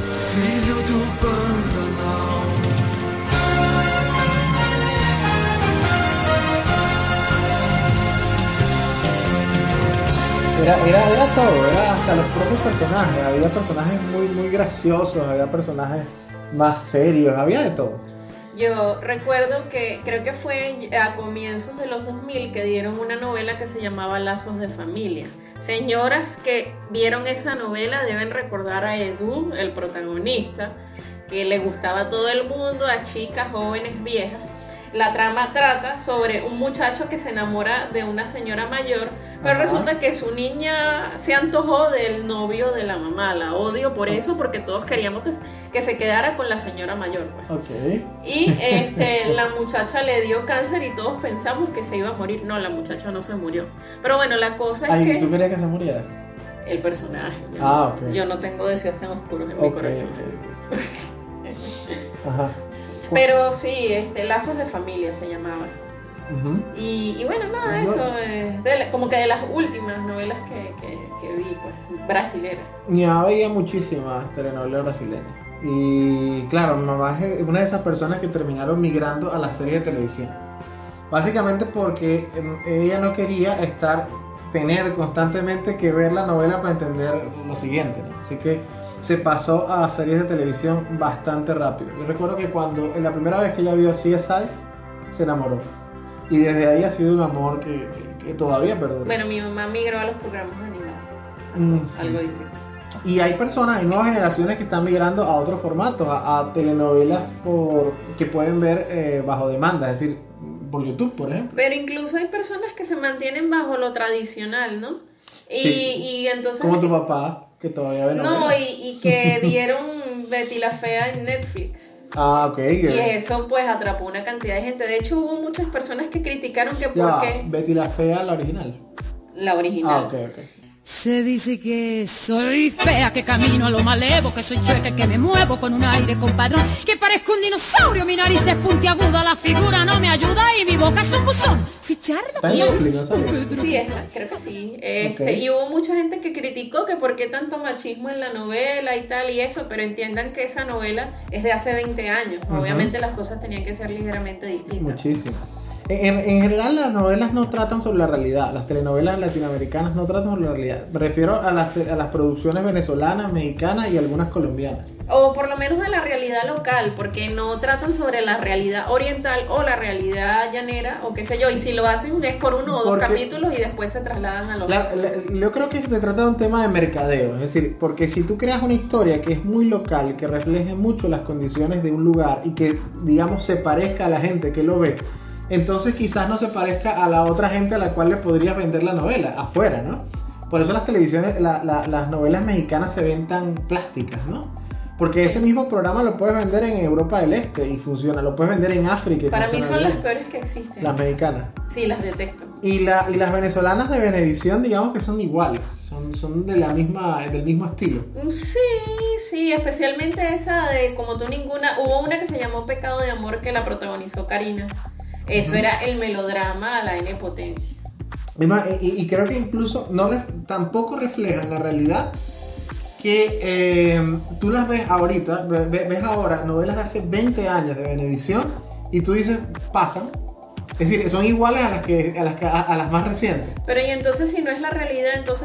Era todo, era hasta los propios personajes. Había personajes muy graciosos, había personajes más serios, había de todo.
Yo recuerdo que creo que fue a comienzos de los 2000 que dieron una novela que se llamaba Lazos de Familia. Señoras que vieron esa novela deben recordar a Edu, el protagonista, que le gustaba a todo el mundo, a chicas, jóvenes, viejas. La trama trata sobre un muchacho que se enamora de una señora mayor, pero resulta que su niña se antojó del novio de la mamá. La odio por eso, porque todos queríamos que se quedara con la señora mayor, pues.
Okay.
Y la muchacha le dio cáncer y todos pensamos que se iba a morir. No, la muchacha no se murió. Pero bueno, la cosa es que...
¿Tú querías que se muriera?
El personaje.
Okay.
Yo no tengo deseos tan oscuros en mi corazón.
Ajá.
Pero sí, Lazos de Familia se llamaba. Y bueno, nada, eso es como que de las últimas novelas que vi, pues, brasileras.
Mi mamá veía muchísimas telenovelas brasileñas. Y claro, mi mamá es una de esas personas que terminaron migrando a las series de televisión. Básicamente porque ella no quería tener constantemente que ver la novela para entender lo siguiente, ¿no? Así que se pasó a series de televisión bastante rápido. Yo recuerdo que en la primera vez que ella vio CSI, se enamoró. Y desde ahí ha sido un amor que todavía perdura.
Bueno, mi mamá migró a los programas animados. Algo distinto.
Y hay nuevas generaciones que están migrando a otros formatos, a telenovelas que pueden ver bajo demanda, es decir, por YouTube, por ejemplo.
Pero incluso hay personas que se mantienen bajo lo tradicional, ¿no? Y entonces...
Como tu papá, que todavía ve novelas.
No, y que dieron Betty la Fea en Netflix.
Ok.
Y eso pues atrapó una cantidad de gente. De hecho hubo muchas personas que criticaron que por qué...
Betty la Fea, la original.
La original.
Ok.
Se dice que soy fea, que camino a lo malevo, que soy chueca, que me muevo con un aire compadrón, que parezco un dinosaurio, mi nariz es puntiaguda, la figura no me ayuda y mi boca es un buzón. Si charlo
Sí, creo que sí. Y hubo mucha gente que criticó que por qué tanto machismo en la novela y tal y eso, pero entiendan que esa novela es de hace 20 años. Obviamente las cosas tenían que ser ligeramente distintas.
Muchísimo. En general las novelas no tratan sobre la realidad, las telenovelas latinoamericanas no tratan sobre la realidad. Me refiero a las producciones venezolanas, mexicanas y algunas colombianas.
O por lo menos de la realidad local, porque no tratan sobre la realidad oriental o la realidad llanera o qué sé yo. Y si lo hacen es por uno o dos capítulos y después se trasladan a los...
Yo creo que se trata de un tema de mercadeo, es decir, porque si tú creas una historia que es muy local, que refleje mucho las condiciones de un lugar y que, digamos, se parezca a la gente que lo ve, entonces quizás no se parezca a la otra gente a la cual le podrías vender la novela, afuera, ¿no? Por eso las novelas mexicanas se ven tan plásticas, ¿no? Porque ese mismo programa lo puedes vender en Europa del Este y funciona, lo puedes vender en África y
para mí son
bien.
las peores que existen.
Las mexicanas.
Sí, las detesto.
Y las venezolanas de Venevisión, digamos que son iguales, son del mismo estilo.
Sí, especialmente esa de Como tú ninguna. Hubo una que se llamó Pecado de Amor que la protagonizó Karina. Eso era el melodrama a la N potencia.
Y creo que incluso tampoco reflejan la realidad que tú las ves ahorita, ves ahora novelas de hace 20 años de Venevisión y tú dices, pasan. Es decir, son iguales a las más recientes.
Pero y entonces si no es la realidad, entonces...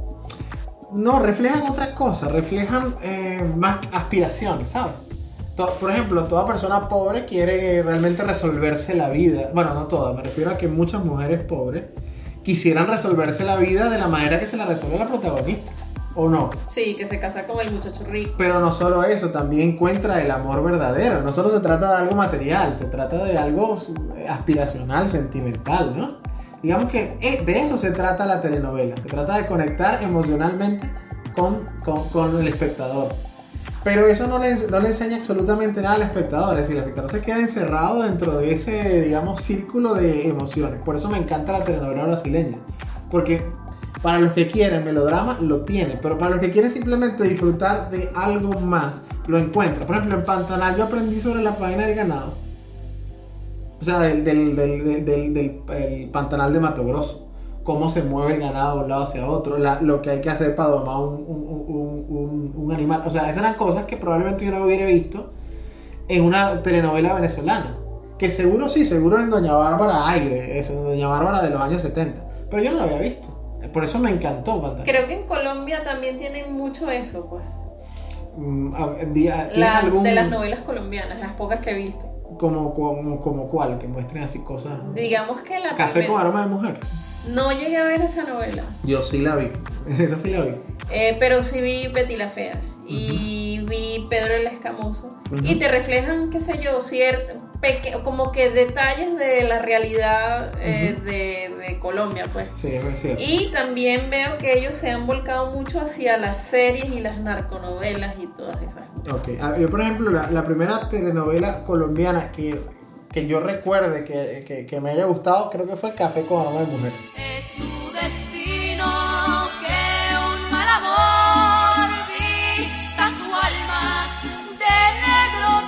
No, reflejan otra cosa, reflejan más aspiraciones, ¿sabes? Por ejemplo, toda persona pobre quiere realmente resolverse la vida. Bueno, no toda, me refiero a que muchas mujeres pobres quisieran resolverse la vida de la manera que se la resuelve la protagonista. ¿O no?
Sí, que se casa con el muchacho rico.
Pero no solo eso, también encuentra el amor verdadero. No solo se trata de algo material, se trata de algo aspiracional, sentimental, ¿no? Digamos que de eso se trata la telenovela. Se trata de conectar emocionalmente con el espectador. Pero eso no le enseña absolutamente nada al espectador. Es decir, el espectador se queda encerrado dentro de ese, digamos, círculo de emociones. Por eso me encanta la telenovela brasileña. Porque para los que quieren melodrama, lo tiene. Pero para los que quieren simplemente disfrutar de algo más, lo encuentra. Por ejemplo, en Pantanal yo aprendí sobre la faena del ganado. O sea, del Pantanal de Mato Grosso. Cómo se mueve el ganado de un lado hacia otro. Lo que hay que hacer para domar un animal. O sea, esas eran cosas que probablemente yo no hubiera visto en una telenovela venezolana. Que seguro en Doña Bárbara hay de eso, en Doña Bárbara de los años 70. Pero yo no lo había visto. Por eso me encantó Pantanal.
Creo que en Colombia también tienen mucho eso, pues.
¿Algún...
De las novelas colombianas, las pocas que he visto.
Como cuál, que muestren así cosas.
Digamos que la
Café con aroma de mujer.
No llegué a ver esa novela.
Yo sí la vi. Esa sí la vi.
Pero sí vi Betty la Fea. Y vi Pedro el Escamoso. Y te reflejan, qué sé yo, como que detalles de la realidad de Colombia, pues.
Sí, es cierto.
Y también veo que ellos se han volcado mucho hacia las series y las narconovelas y todas esas cosas.
Ok. Yo, por ejemplo, la primera telenovela colombiana que yo recuerde que me haya gustado, creo que fue Café con aroma de mujer.
Es su destino que un mal amor vista su alma de negro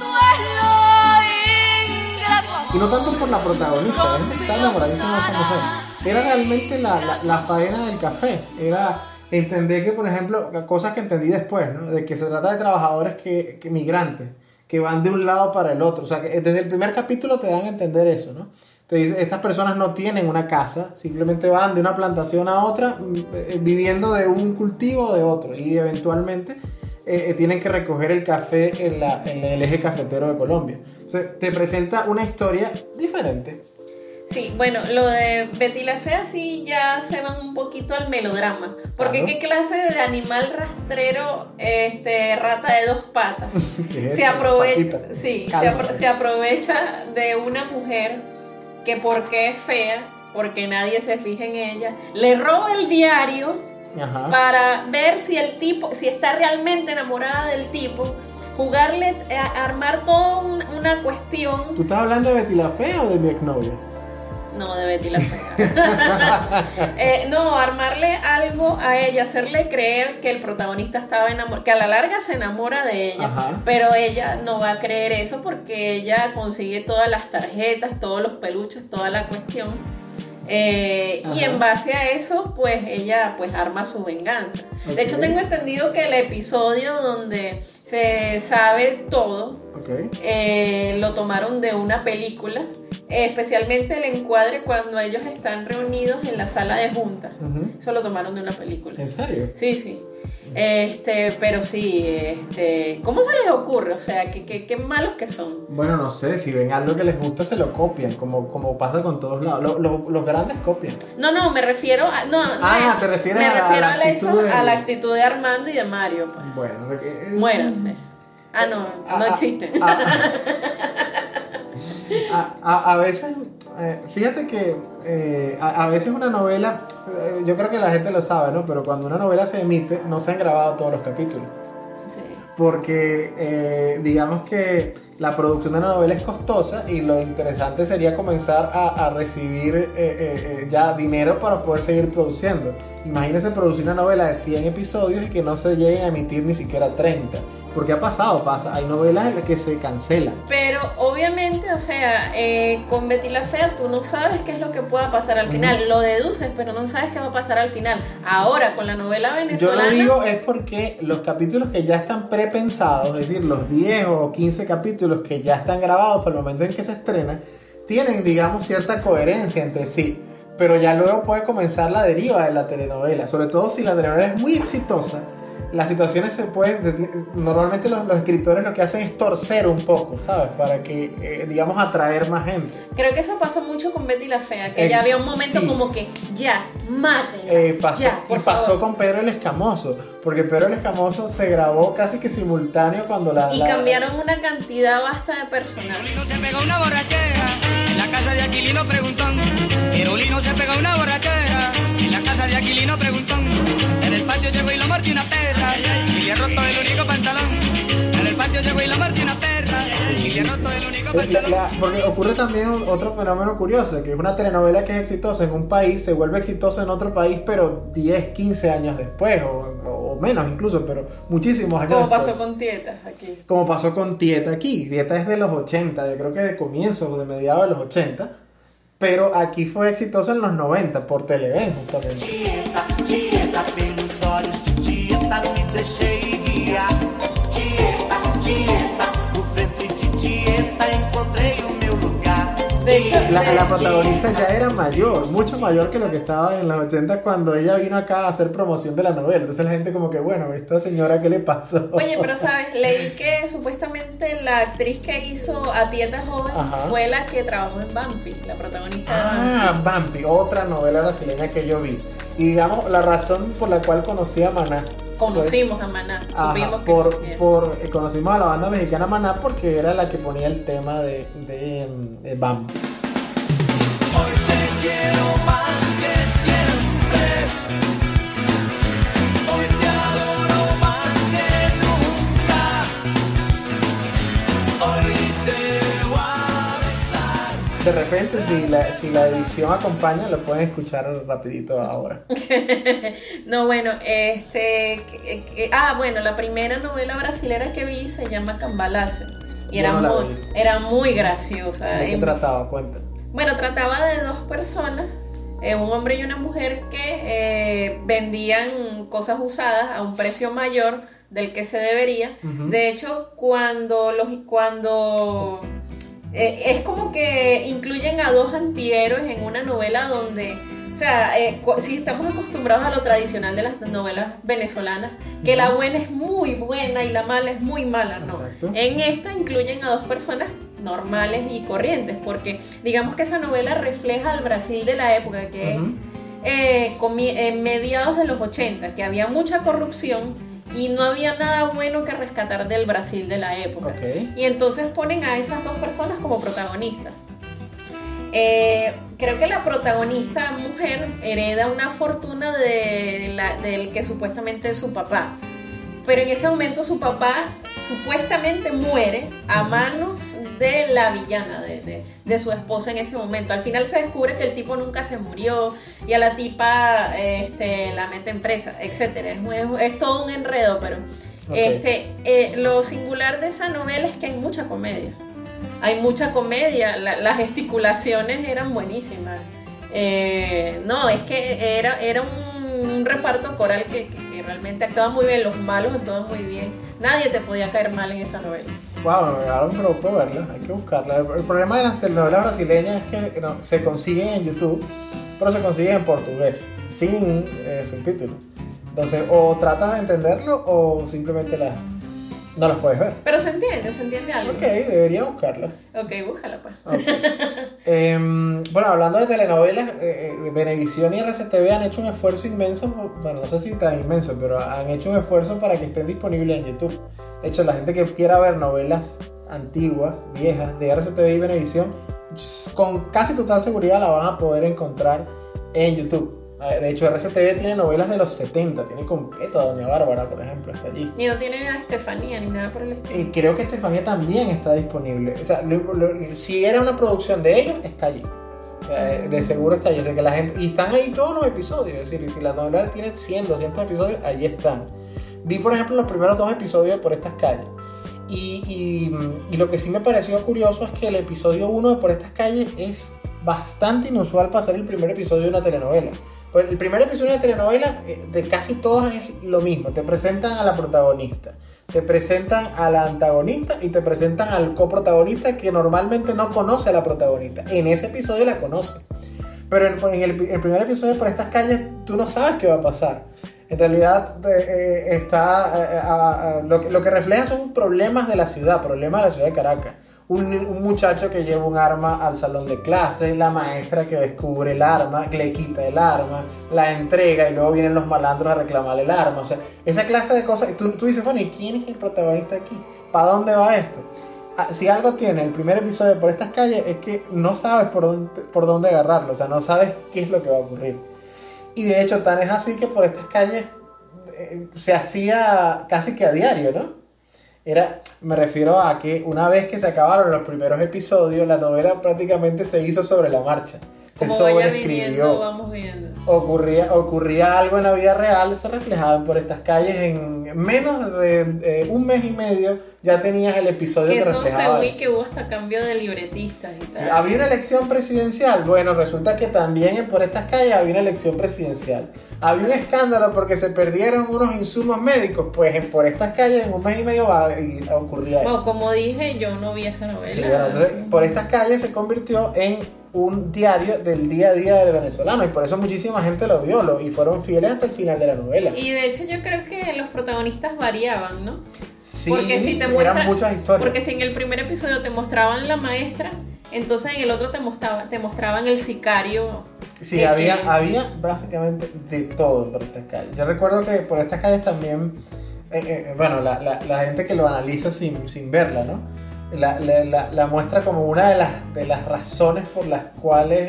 duelo, ingrato amor.
Y no tanto por la protagonista, está enamoradísima de esa mujer. Era realmente la faena del café. Era entender que, por ejemplo, cosas que entendí después, ¿no? De que se trata de trabajadores que migrantes, que van de un lado para el otro. O sea, que desde el primer capítulo te dan a entender eso, ¿no? Te dice, estas personas no tienen una casa, simplemente van de una plantación a otra, viviendo de un cultivo o de otro, y eventualmente tienen que recoger el café en el eje cafetero de Colombia. O sea, te presenta una historia diferente.
Sí, bueno, lo de Betty la Fea sí ya se van un poquito al melodrama. Porque
claro.
¿Qué clase de animal rastrero, rata de dos patas? Se aprovecha, se aprovecha de una mujer que porque es fea, porque nadie se fija en ella, le roba el diario.
Ajá.
Para ver si el tipo, si está realmente enamorada del tipo, jugarle, armar toda una cuestión.
¿Tú estás hablando de Betty la Fea o de mi exnovia?
No, de Betty la Fea. No, armarle algo a ella, hacerle creer que el protagonista estaba enamorado, que a la larga se enamora de ella.
Ajá.
Pero ella no va a creer eso porque ella consigue todas las tarjetas, todos los peluches, toda la cuestión. Y en base a eso, pues ella pues arma su venganza.
Okay.
De hecho, tengo entendido que el episodio donde se sabe todo, lo tomaron de una película, especialmente el encuadre cuando ellos están reunidos en la sala de juntas. Eso lo tomaron de una película.
¿En serio?
Sí. Pero sí, ¿cómo se les ocurre? O sea, qué malos que son.
Bueno, no sé, si ven algo que les gusta se lo copian, como pasa con todos lados. Los grandes copian.
No, me refiero a...
¿te refieres
me
a
refiero
la
al hecho,
actitud de...
a la actitud de Armando y de Mario, pues.
Bueno, porque...
Muéranse. No existen.
A veces, fíjate que a veces una novela, yo creo que la gente lo sabe, ¿no? Pero cuando una novela se emite, no se han grabado todos los capítulos.
Sí.
Porque digamos que la producción de una novela es costosa y lo interesante sería comenzar a recibir ya dinero para poder seguir produciendo. Imagínense producir una novela de 100 episodios y que no se lleguen a emitir ni siquiera 30. Porque pasa, hay novelas en las que se cancelan.
Pero obviamente, o sea, con Betty la Fea tú no sabes qué es lo que pueda pasar al final. Lo deduces, pero no sabes qué va a pasar al final. Ahora, con la novela venezolana...
Yo lo digo es porque los capítulos que ya están prepensados, es decir, los 10 o 15 capítulos que ya están grabados para el momento en que se estrena, tienen, digamos, cierta coherencia entre sí. Pero ya luego puede comenzar la deriva de la telenovela. Sobre todo si la telenovela es muy exitosa. las situaciones se pueden, normalmente los escritores lo que hacen es torcer un poco, ¿sabes? Para que, digamos, atraer más gente.
Creo que eso pasó mucho con Betty la Fea, que ya había un momento
sí.
como que ya, mátenla.
Pasó con Pedro el Escamoso, porque Pedro el Escamoso se grabó casi que simultáneo cuando
cambiaron una cantidad vasta de personal.
Lino se pegó una borrachera en la casa de Aquilino Preguntón. Lino se pegó una borrachera en la casa de Aquilino Preguntón. En el patio llegó y lo marchó una perra y le roto el único pantalón. En el patio llegó y lo marchó una perra y le roto el único pantalón.
Porque ocurre también otro fenómeno curioso, que es una telenovela que es exitosa en un país, se vuelve exitosa en otro país, pero 10, 15 años después, o menos incluso, pero muchísimos años
Como
después.
pasó con Tieta aquí.
Como pasó con Tieta aquí. Tieta es de los 80, yo creo que de comienzos, de mediados de los 80, pero aquí fue exitosa en los 90 por Televen, justamente.
Tieta, pelos olhos de Tieta, me deixei guiar. Tieta, no ventre de Tieta encontrei o meu lugar.
De hecho,
La protagonista ya era mayor, mucho mayor que lo que estaba en los 80 cuando ella vino acá a hacer promoción de la novela. Entonces la gente como que, bueno, esta señora, ¿qué le pasó?
Oye, pero sabes, leí que supuestamente la actriz que hizo a Tieta Joven fue la que trabajó en Bambi, la protagonista de
Bambi, otra novela brasileña que yo vi. Y digamos, la razón por la cual conocí a Maná.
Conocimos a Maná, supimos que existía.
Conocimos a la banda mexicana Maná porque era la que ponía el tema de Bambi.
Hoy te quiero más que siempre. Hoy te adoro más que nunca. Hoy te voy a besar.
De repente, si la edición acompaña, lo pueden escuchar rapidito ahora.
No, bueno, bueno, la primera novela brasilera que vi se llama Cambalache. Y era muy graciosa.
¿De qué trataba? Cuenta.
Bueno, trataba de dos personas, un hombre y una mujer que vendían cosas usadas a un precio mayor del que se debería. De hecho, cuando es como que incluyen a dos antihéroes en una novela donde, o sea, si estamos acostumbrados a lo tradicional de las novelas venezolanas, que la buena es muy buena y la mala es muy mala, no.
Exacto.
En esta incluyen a dos personas normales y corrientes, porque digamos que esa novela refleja al Brasil de la época, que es en mediados de los 80, que había mucha corrupción y no había nada bueno que rescatar del Brasil de la época. Y entonces ponen a esas dos personas como protagonistas. Creo que la protagonista mujer hereda una fortuna del que supuestamente es su papá, pero en ese momento su papá supuestamente muere a manos de la villana, de su esposa en ese momento. Al final se descubre que el tipo nunca se murió y a la tipa la meten presa, etc. Es todo un enredo, pero lo singular de esa novela es que hay mucha comedia. Hay mucha comedia, las gesticulaciones eran buenísimas. No, es que era un reparto coral que realmente actuaba muy bien, los malos actuaban muy bien. Nadie te podía caer mal en esa novela.
Wow, ahora me provocó verla, hay que buscarla. El problema de las telenovelas brasileñas es que se consiguen en YouTube, pero se consiguen en portugués, sin subtítulos. Entonces, o tratas de entenderlo o simplemente no las puedes ver.
Pero se entiende algo.
Ok, debería buscarla.
Ok, búscala pues.
Okay. Bueno, hablando de telenovelas, Venevisión y RCTV han hecho un esfuerzo inmenso, bueno, no sé si tan inmenso, pero han hecho un esfuerzo para que estén disponibles en YouTube. De hecho, la gente que quiera ver novelas antiguas, viejas, de RCTV y Venevisión, con casi total seguridad la van a poder encontrar en YouTube. De hecho, RCTV tiene novelas de los 70, tiene completa Doña Bárbara, por ejemplo, está allí.
Y no tiene a Estefanía ni nada por el estilo.
Y creo que Estefanía también está disponible. O sea, si era una producción de ellos, está allí. De seguro está allí. O sea, que la gente, y están ahí todos los episodios. Es decir, si la novela tiene 100, 200 episodios, allí están. Vi, por ejemplo, los primeros 2 episodios de Por Estas Calles. Y lo que sí me pareció curioso es que el episodio 1 de Por Estas Calles es bastante inusual para ser el primer episodio de una telenovela. Pues el primer episodio de una telenovela, de casi todas es lo mismo. Te presentan a la protagonista, te presentan a la antagonista y te presentan al coprotagonista que normalmente no conoce a la protagonista. En ese episodio la conoce. Pero en el primer episodio de Por Estas Calles tú no sabes qué va a pasar. En realidad lo que refleja son problemas de la ciudad, problemas de la ciudad de Caracas. Un muchacho que lleva un arma al salón de clases, la maestra que descubre el arma, que le quita el arma, la entrega y luego vienen los malandros a reclamar el arma. O sea, esa clase de cosas. Y tú dices, bueno, ¿y quién es el protagonista aquí? ¿Para dónde va esto? Si algo tiene el primer episodio Por estas calles es que no sabes por dónde agarrarlo. O sea, no sabes qué es lo que va a ocurrir. Y de hecho, tan es así que Por estas calles se hacía casi que a diario, ¿no? Me refiero a que una vez que se acabaron los primeros episodios, la novela prácticamente se hizo sobre la marcha. Se sobreescribió.
Vamos viendo.
Ocurría algo en la vida real, se reflejaba Por estas calles. En menos de un mes y medio ya tenías el episodio que reflejaba.
Eso se vi que hubo hasta cambio de libretistas y tal.
Sí, había una elección presidencial. Bueno, resulta que también en Por estas calles había una elección presidencial. Había un escándalo porque se perdieron unos insumos médicos. Pues en Por estas calles en un mes y medio ocurría eso.
Como dije, yo no vi esa novela.
Sí, bueno, entonces Por estas calles se convirtió en un diario del día a día del venezolano y por eso muchísima gente lo vio y fueron fieles hasta el final de la novela.
Y de hecho yo creo que los protagonistas variaban, ¿no?
Sí,
porque si
eran muchas historias.
Porque si en el primer episodio te mostraban la maestra, entonces en el otro te mostraban el sicario.
Sí, había básicamente de todo Por estas calles. Yo recuerdo que Por estas calles también, bueno, la gente que lo analiza sin verla, ¿no? La muestra como una de las razones por las cuales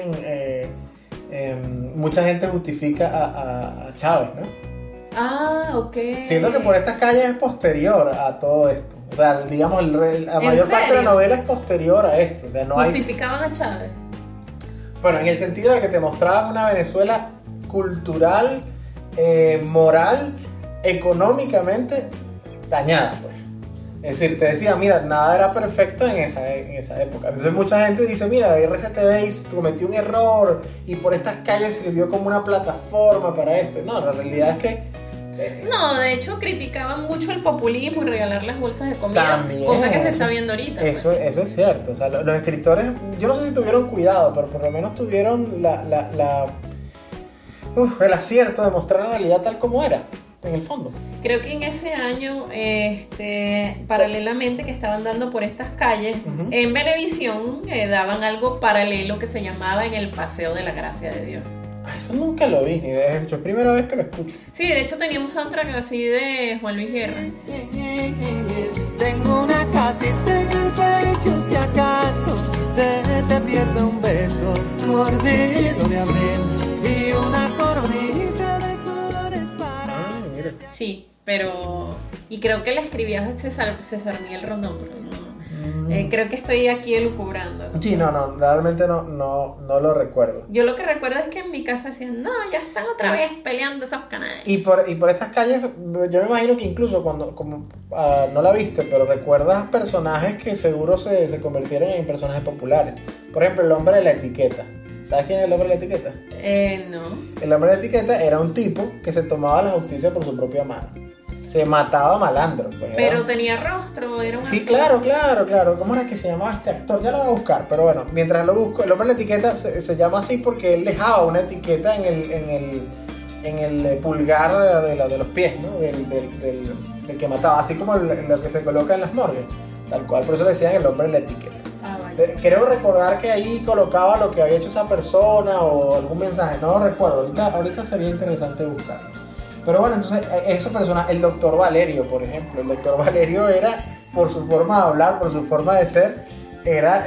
mucha gente justifica a Chávez, ¿no?
Ah, ok.
Siendo que Por estas calles es posterior a todo esto. O sea, digamos, la mayor parte de la novela es posterior a esto. O sea, no
¿justificaban a Chávez?
Bueno, en el sentido de que te mostraban una Venezuela cultural, moral, económicamente dañada, pues. Es decir, te decía, mira, nada era perfecto en esa época. Entonces mucha gente dice, mira, RCTV cometió un error y Por estas calles sirvió como una plataforma para esto. No, la realidad es que...
No, de hecho criticaban mucho el populismo y regalar las bolsas de comida,
también,
cosa que se está viendo ahorita.
Eso es cierto. O sea, los escritores, yo no sé si tuvieron cuidado, pero por lo menos tuvieron el acierto de mostrar la realidad tal como era. En el fondo.
Creo que en ese año, paralelamente que estaban dando Por estas calles, en Venevisión daban algo paralelo que se llamaba En el Paseo de la Gracia de Dios.
Eso nunca lo vi, ni de hecho, es primera vez que lo escucho.
Sí, de hecho tenía un soundtrack así de Juan Luis Guerra.
Tengo una casita en el pecho, si acaso se te pierde un beso mordido de abril y una coronita de flores para...
Sí, pero... Y creo que la escribía César Miel Rondón, pero no... creo que estoy aquí elucubrando, ¿no?
Sí, no, realmente no lo recuerdo.
Yo lo que recuerdo es que en mi casa decían, no, ya están otra vez peleando esos canales.
Y por estas calles, yo me imagino que incluso no la viste, pero recuerdas personajes que seguro se convirtieron en personajes populares. Por ejemplo, el hombre de la etiqueta. ¿Sabes quién es el hombre de la etiqueta?
No.
El hombre de la etiqueta era un tipo que se tomaba la justicia por su propia mano. Se mataba malandro. Pues
pero tenía rostro, era un
Sí,
actor.
claro. ¿Cómo era que se llamaba este actor? Ya lo voy a buscar, pero bueno, mientras lo busco, el hombre de la etiqueta se llama así porque él dejaba una etiqueta en el pulgar de los pies, ¿no? Del que mataba, así como lo que se coloca en las morgues, tal cual, por eso le decían el hombre de la etiqueta.
Ah, vaya.
Creo recordar que ahí colocaba lo que había hecho esa persona o algún mensaje, no lo recuerdo, ahorita sería interesante buscarlo. Pero bueno, entonces, esa persona, el doctor Valerio, por ejemplo, el doctor Valerio era, por su forma de hablar, por su forma de ser, era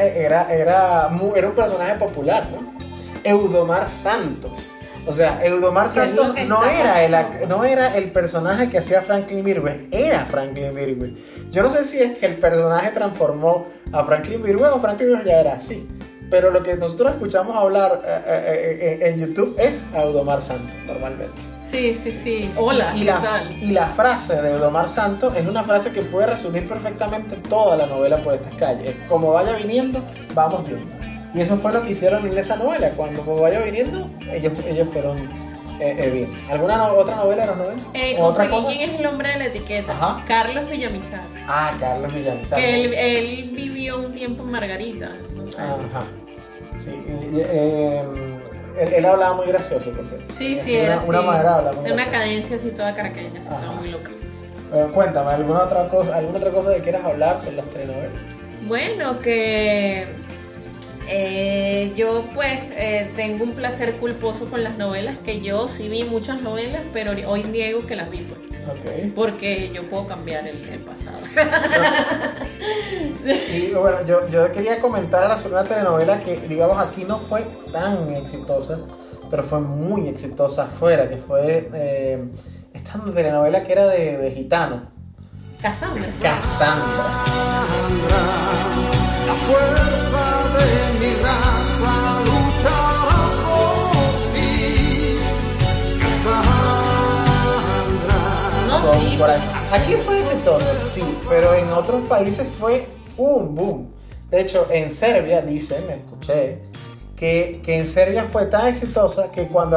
un personaje popular, ¿no? Eudomar Santos. O sea, Eudomar Santos no era el personaje que hacía Franklin Virgüe, era Franklin Virgüe. Yo no sé si es que el personaje transformó a Franklin Virgüe o Franklin Virgüe ya era así. Pero lo que nosotros escuchamos hablar en YouTube es a Eudomar Santos, normalmente.
Sí. Hola, ¿qué tal?
Y la frase de Eudomar Santos es una frase que puede resumir perfectamente toda la novela Por estas calles. Como vaya viniendo, vamos viendo. Y eso fue lo que hicieron en esa novela. Cuando como vaya viniendo, ellos fueron bien. ¿Alguna otra novela de los 90?
Conseguí quién es el hombre de la etiqueta.
Ajá.
Carlos Villamizar.
Ah, Carlos Villamizar.
Que él vivió un tiempo en Margarita. No sé.
Ajá. Sí. él hablaba muy gracioso, por cierto.
Sí,
Así,
era
una
así,
manera de hablar muy
de una
graciosa.
cadencia así toda caraqueña, así toda muy loca.
Cuéntame, ¿alguna otra cosa que quieras hablar sobre las telenovelas?
Bueno, que yo pues tengo un placer culposo con las novelas, que yo sí vi muchas novelas, pero hoy niego que las vi pues.
Ok.
Porque yo puedo cambiar el pasado.
Y bueno, yo quería comentar ahora sobre una telenovela que, digamos, aquí no fue tan exitosa, pero fue muy exitosa afuera, que fue esta telenovela que era de gitano,
Cassandra.
Cassandra.
La fuerza de mi raza luchará por ti, Cassandra.
No,
Con-
sí.
por ahí. Aquí fue exitoso, sí, pero en otros países fue un boom. De hecho, en Serbia, dicen, escuché, que en Serbia fue tan exitosa que cuando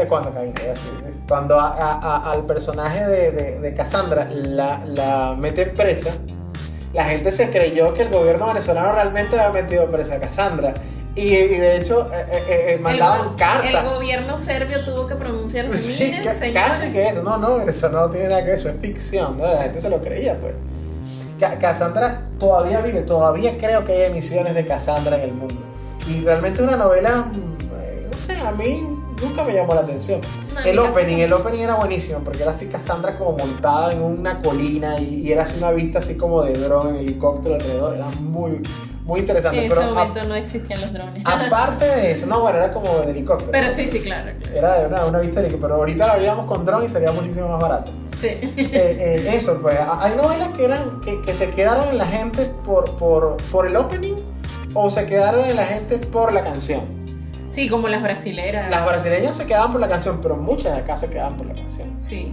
al personaje de Cassandra la meten presa, la gente se creyó que el gobierno venezolano realmente había metido presa a Cassandra. Y de hecho mandaban cartas.
El gobierno serbio tuvo que pronunciarse.
Sí,
Miren, señores.
casi que eso. No, eso no tiene nada que ver, eso es ficción, ¿no? La gente se lo creía, pues. Cassandra todavía vive, todavía creo que hay emisiones de Cassandra en el mundo. Y realmente una novela, no sé, a mí nunca me llamó la atención.
No,
el
casi
opening era buenísimo, porque era así Cassandra como montada en una colina y era así una vista así como de dron en helicóptero alrededor. Era muy, muy interesante.
Sí, en
pero
ese momento no existían los drones.
aparte de eso, no, bueno, era como de helicóptero.
Pero
¿no?
sí, claro.
Era de una vista de helicóptero, pero ahorita lo haríamos con dron y sería muchísimo más barato.
Sí.
Eso, pues, hay novelas que se quedaron en la gente por el opening o se quedaron en la gente por la canción.
Sí, como las brasileras.
Las brasileñas se quedaban por la canción, pero muchas de acá se quedaban por la canción.
Sí.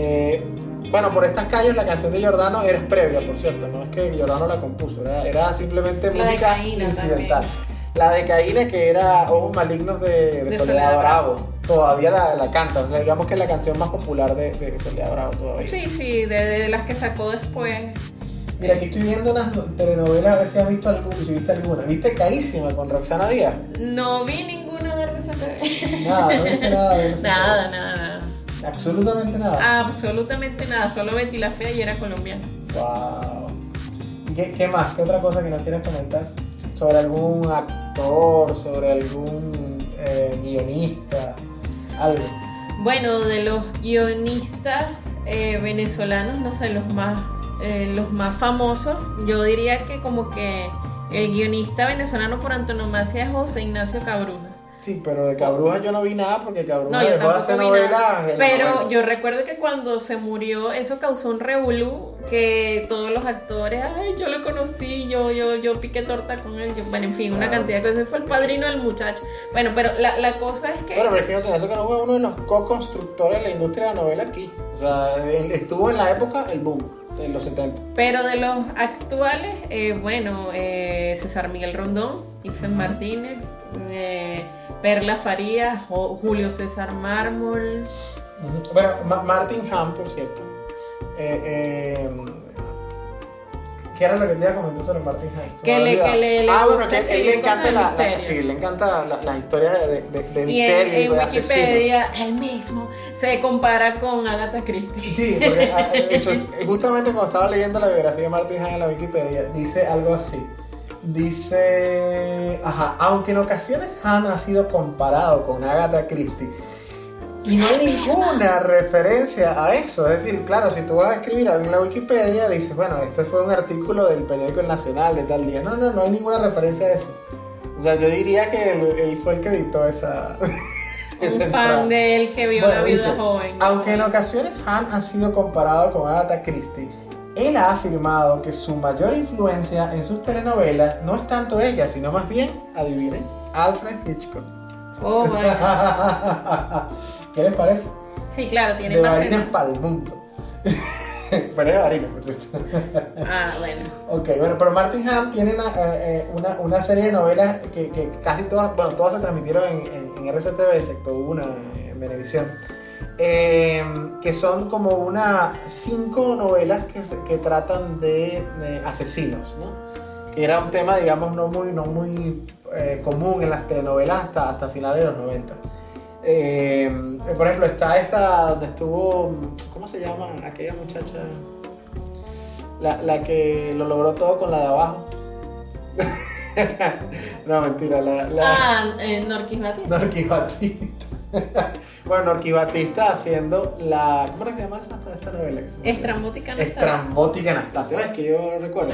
Bueno, por estas calles la canción de Giordano era previa, por cierto, no es que Giordano la compuso, era simplemente
La de
música
Caína
incidental.
también.
La de Caína, que era Ojos Malignos de Soledad Bravo, todavía la canta, o sea, digamos que es la canción más popular de Soledad Bravo todavía.
Sí, de las que sacó después.
Mira, aquí estoy viendo unas telenovelas, a ver si has visto alguna, si viste alguna. ¿Viste Carísima con Roxana Díaz?
No vi ninguna de Rosa TV.
Nada, no viste nada de eso.
Nada.
Absolutamente nada.
Absolutamente nada. Solo Betty la Fea y era colombiana.
Wow. ¿Qué más? ¿Qué otra cosa que nos quieras comentar? ¿Sobre algún actor? ¿Sobre algún guionista? Algo.
Bueno, de los guionistas venezolanos, no sé, los más famosos, yo diría que como que el guionista venezolano por antonomasia es José Ignacio Cabruja.
Sí, pero de Cabruja yo no vi nada porque Cabruja
No, yo
dejó de hacer
tampoco vi
novelas.
nada.
en
Pero
novelas.
yo recuerdo que cuando se murió, eso causó un revolú, que todos los actores, ay, yo lo conocí, yo piqué torta con él, bueno, en fin, una cantidad de cosas. Fue el padrino del muchacho. Bueno, pero la cosa es que...
Bueno, pero es que José Ignacio Cabruja fue uno de los co-constructores de la industria de la novela aquí. O sea, él estuvo en la época, el boom, en los 70.
Pero de los actuales, César Miguel Rondón, Ibsen Martínez, Perla Farías, Julio César Mármol.
Bueno, Martin Ham, por cierto. ¿Qué era lo que te iba a comentar sobre Martin Ham?
Que le
bueno,
gusta
que él
escribir
le encanta
cosas de misterio.
sí, le encanta las historias de
Y
misterio y
en
de asesinos.
Wikipedia, él mismo se compara con Agatha Christie.
Sí, porque de hecho, justamente cuando estaba leyendo la biografía de Martin Han en la Wikipedia, dice algo así. Dice, aunque en ocasiones Han ha sido comparado con Agatha Christie y no hay ninguna referencia a eso. Es decir, claro, si tú vas a escribir algo en la Wikipedia, dices, bueno, esto fue un artículo del periódico El Nacional de tal día. No hay ninguna referencia a eso. O sea, yo diría que él fue el que editó esa...
Un fan de él que vio la vida
dice,
joven.
Aunque en ocasiones Han ha sido comparado con Agatha Christie, él ha afirmado que su mayor influencia en sus telenovelas no es tanto ella, sino más bien, adivinen, Alfred Hitchcock.
Oh, bueno.
¿Qué les parece?
Sí, claro, tiene
De
más
Barinas
sentido.
para el mundo. Pero es de Barinas, por cierto.
Bueno.
Ok, bueno, pero Martin Ham tiene una serie de novelas que casi todas, bueno, todas se transmitieron en RCTV, excepto una en Venevisión, que son como 5 novelas que tratan de asesinos, ¿no? Que era un tema, digamos, no muy común en las telenovelas hasta finales de los 90. Por ejemplo, está esta donde estuvo, ¿cómo se llama aquella muchacha? La que lo logró todo con la de abajo. No, mentira,
Norquis Batista.
Norquis Batista. Bueno, Norquis Batista haciendo la... ¿Cómo era que se llama esta novela?
Estrambótica Anastasia.
Estrambótica Anastasia, es que yo recuerdo.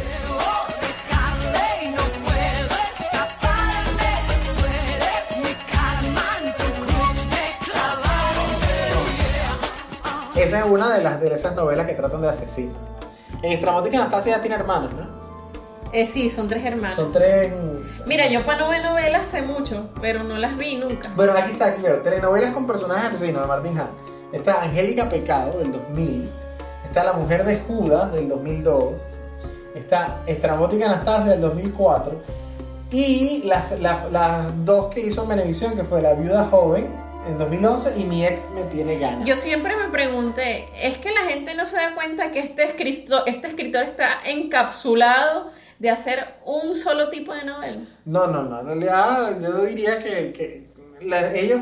Esa es una de esas novelas que tratan de asesinos. En Estrambótica Anastasia ya tiene hermanos, ¿no?
Sí, son 3 hermanos.
Son 3...
Mira, yo para no ver novelas sé mucho, pero no las vi nunca.
Bueno, aquí veo. Telenovelas con personajes asesinos de Martín Hahn. Está Angélica Pecado, del 2000. Está La Mujer de Judas, del 2002. Está Estrambótica Anastasia, del 2004. Y las 2 que hizo en Venevisión, que fue La Viuda Joven, en 2011, y Mi Ex Me Tiene Ganas.
Yo siempre me pregunté, ¿es que la gente no se da cuenta que este escritor está encapsulado de hacer un solo tipo de novela?
No. En realidad, yo diría que ellos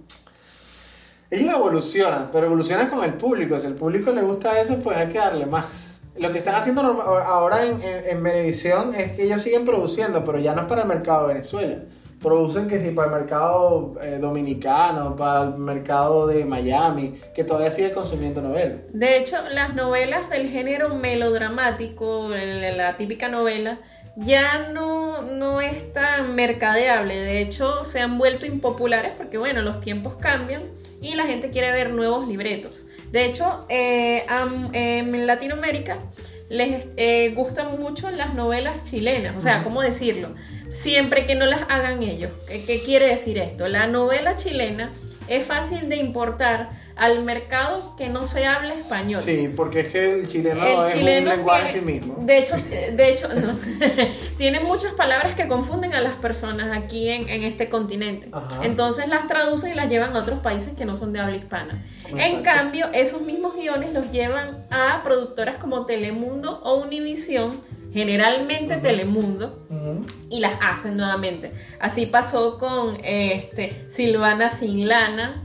evolucionan, pero evolucionan con el público. Si al público le gusta eso, pues hay que darle más. Lo que están haciendo ahora en Venevisión es que ellos siguen produciendo, pero ya no es para el mercado de Venezuela. Producen que sí para el mercado dominicano, para el mercado de Miami, que todavía sigue consumiendo novelas.
De hecho, las novelas del género melodramático, la típica novela, ya no es tan mercadeable. De hecho, se han vuelto impopulares porque, bueno, los tiempos cambian y la gente quiere ver nuevos libretos. De hecho, en Latinoamérica les gustan mucho las novelas chilenas. O sea, ¿cómo decirlo? Siempre que no las hagan ellos. ¿Qué quiere decir esto? La novela chilena es fácil de importar al mercado que no se habla español.
Sí, porque es que el chileno es un lenguaje en sí mismo.
De hecho no. Tiene muchas palabras que confunden a las personas aquí en este continente.
Ajá.
Entonces las traducen y las llevan a otros países que no son de habla hispana.
Exacto.
En cambio, esos mismos guiones los llevan a productoras como Telemundo o Univisión, generalmente Telemundo, y las hacen nuevamente. Así pasó con Silvana Sin Lana.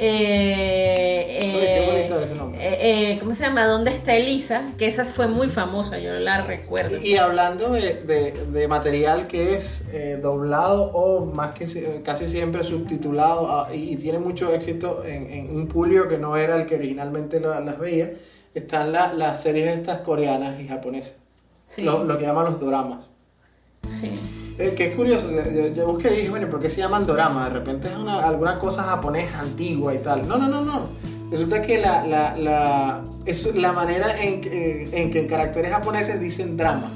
Qué bonito ese nombre.
¿Cómo se llama? ¿Dónde está Elisa? Que esa fue muy famosa, yo la recuerdo.
Y hablando de material que es doblado o más que casi siempre subtitulado y tiene mucho éxito en un público que no era el que originalmente las veía, están las series estas coreanas y japonesas.
Sí.
Lo que llaman los doramas.
Sí.
Que es curioso, yo busqué y dije, bueno, ¿por qué se llaman doramas? De repente es alguna cosa japonesa antigua y tal. No. Resulta que es la manera en que en caracteres japoneses dicen drama.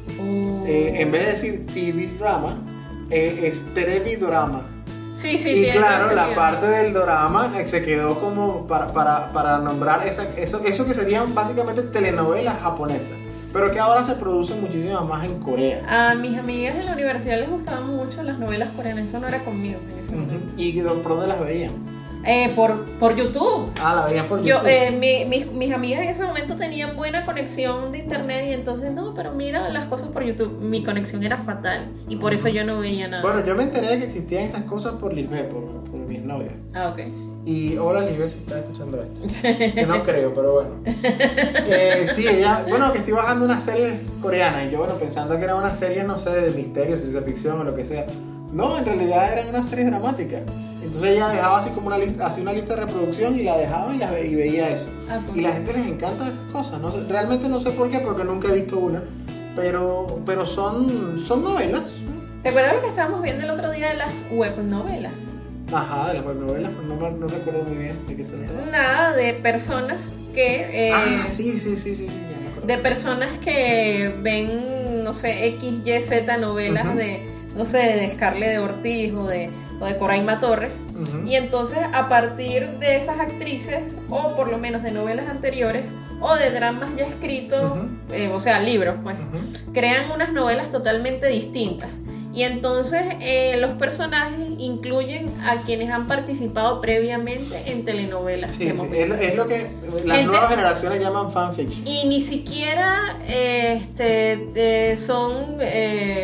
En vez de decir TV drama, es televi dorama.
Sí,
y claro, la parte del dorama se quedó como para nombrar eso que serían básicamente telenovelas japonesas, pero que ahora se producen muchísimas más en Corea.
A mis amigas en la universidad les gustaban mucho las novelas coreanas. Eso no era conmigo en ese momento.
¿Y por dónde las veían?
Por YouTube.
La veían por YouTube.
Mis amigas en ese momento tenían buena conexión de internet y entonces, no, pero mira las cosas por YouTube. Mi conexión era fatal y por eso yo no veía nada.
Bueno, yo me enteré de que existían esas cosas por Lisbeth, por mis novias.
Ah, ok.
Y hola Lisbeth, si estás escuchando esto. Que no creo, pero bueno. Sí, ella, bueno, que estoy bajando una serie coreana y yo, bueno, pensando que era una serie, no sé, de misterio, ciencia ficción o lo que sea. No, en realidad eran unas series dramáticas. Entonces ella dejaba así como una lista de reproducción y la dejaba y veía eso. Y la gente les encanta esas cosas. No sé, realmente no sé por qué, porque nunca he visto una. Pero son novelas.
¿Te acuerdas lo que estábamos viendo el otro día de las webnovelas?
Ajá, de las webnovelas, pero no recuerdo muy bien de qué se trata.
Nada, de personas que...
sí,
de personas que ven, no sé, X, Y, Z novelas de, no sé, de Scarlett de Ortiz o de Coraima Torres. Y entonces a partir de esas actrices, o por lo menos de novelas anteriores, o de dramas ya escritos, o sea, libros, pues, crean unas novelas totalmente distintas. Y entonces los personajes incluyen a quienes han participado previamente en telenovelas.
Sí, es lo que las nuevas generaciones llaman fanfiction.
Y ni siquiera son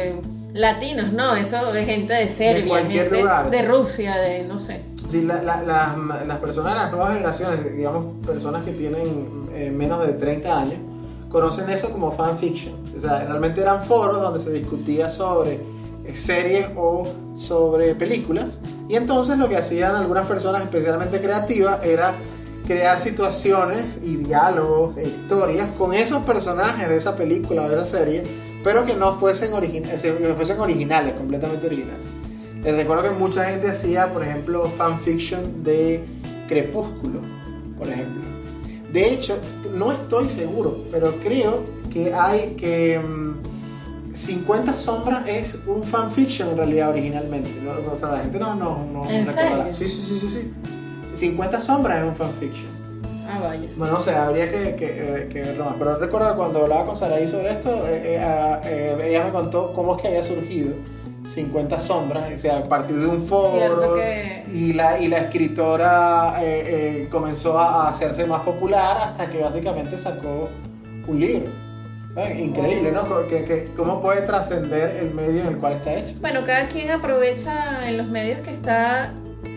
Latinos, no, eso de gente de Serbia,
De cualquier
gente
lugar.
de Rusia, de no sé.
Sí, las personas de las nuevas generaciones, digamos, personas que tienen menos de 30 años, conocen eso como fanfiction. O sea, realmente eran foros donde se discutía sobre series o sobre películas. Y entonces lo que hacían algunas personas especialmente creativas era crear situaciones y diálogos e historias con esos personajes de esa película o de esa serie, pero que no fuesen originales, completamente originales. Les recuerdo que mucha gente hacía, por ejemplo, fanfiction de Crepúsculo, por ejemplo. De hecho, no estoy seguro, pero creo que hay que 50 sombras es un fanfiction en realidad originalmente. ¿No? O sea, la gente no
¿En
recordará.
serio?
Sí. 50 sombras es un fanfiction.
Ah, vaya.
Bueno, o sea, habría que verlo más. Pero recuerdo cuando hablaba con Saraí sobre esto, ella me contó cómo es que había surgido 50 sombras, o sea, a partir de un foro, y la escritora comenzó a hacerse más popular hasta que básicamente sacó un libro. Increíble, ¿no? ¿Cómo puede trascender el medio en el cual está hecho?
Bueno, cada quien aprovecha en los medios que está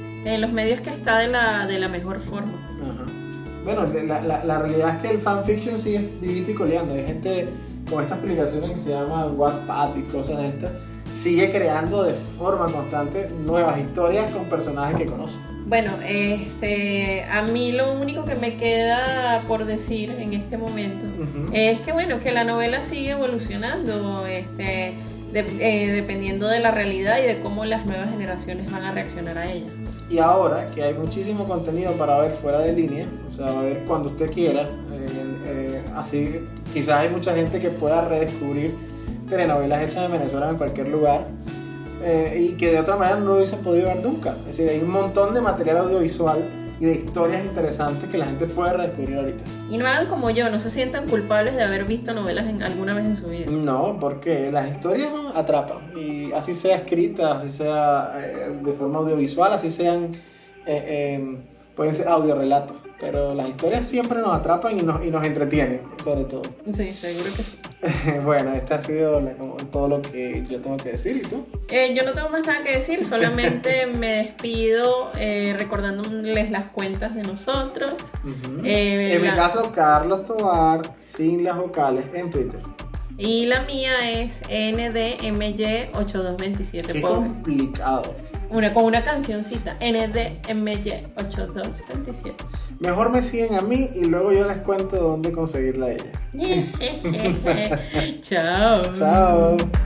de la mejor forma.
Ajá. Bueno, la realidad es que el fanfiction sigue vivito y coleando. Hay gente con estas aplicaciones que se llaman Wattpad y cosas de estas, sigue creando de forma constante nuevas historias con personajes que conocen.
Bueno, a mí lo único que me queda por decir en este momento es que bueno, que la novela sigue evolucionando, dependiendo de la realidad y de cómo las nuevas generaciones van a reaccionar a ella.
Y ahora que hay muchísimo contenido para ver fuera de línea, o sea, ver cuando usted quiera, así quizás hay mucha gente que pueda redescubrir telenovelas hechas en Venezuela en cualquier lugar, y que de otra manera no lo hubiesen podido ver nunca. Es decir, hay un montón de material audiovisual y de historias interesantes que la gente puede redescubrir ahorita.
Y no hagan como yo, no se sientan culpables de haber visto novelas alguna vez en su vida.
No, porque las historias atrapan, y así sea escrita, así sea de forma audiovisual, así sean pueden ser audiorelatos, pero las historias siempre nos atrapan y nos entretienen, sobre todo.
Sí, seguro que sí.
Bueno, este ha sido todo lo que yo tengo que decir. ¿Y tú?
Yo no tengo más nada que decir, solamente me despido recordándoles las cuentas de nosotros.
En mi caso, Carlos Tobar, sin las vocales, en Twitter.
Y la mía es NDMY8227.
Qué complicado.
Con una cancioncita, NDMY8227.
Mejor me siguen a mí y luego yo les cuento dónde conseguirla a ella.
Chao.
Chao.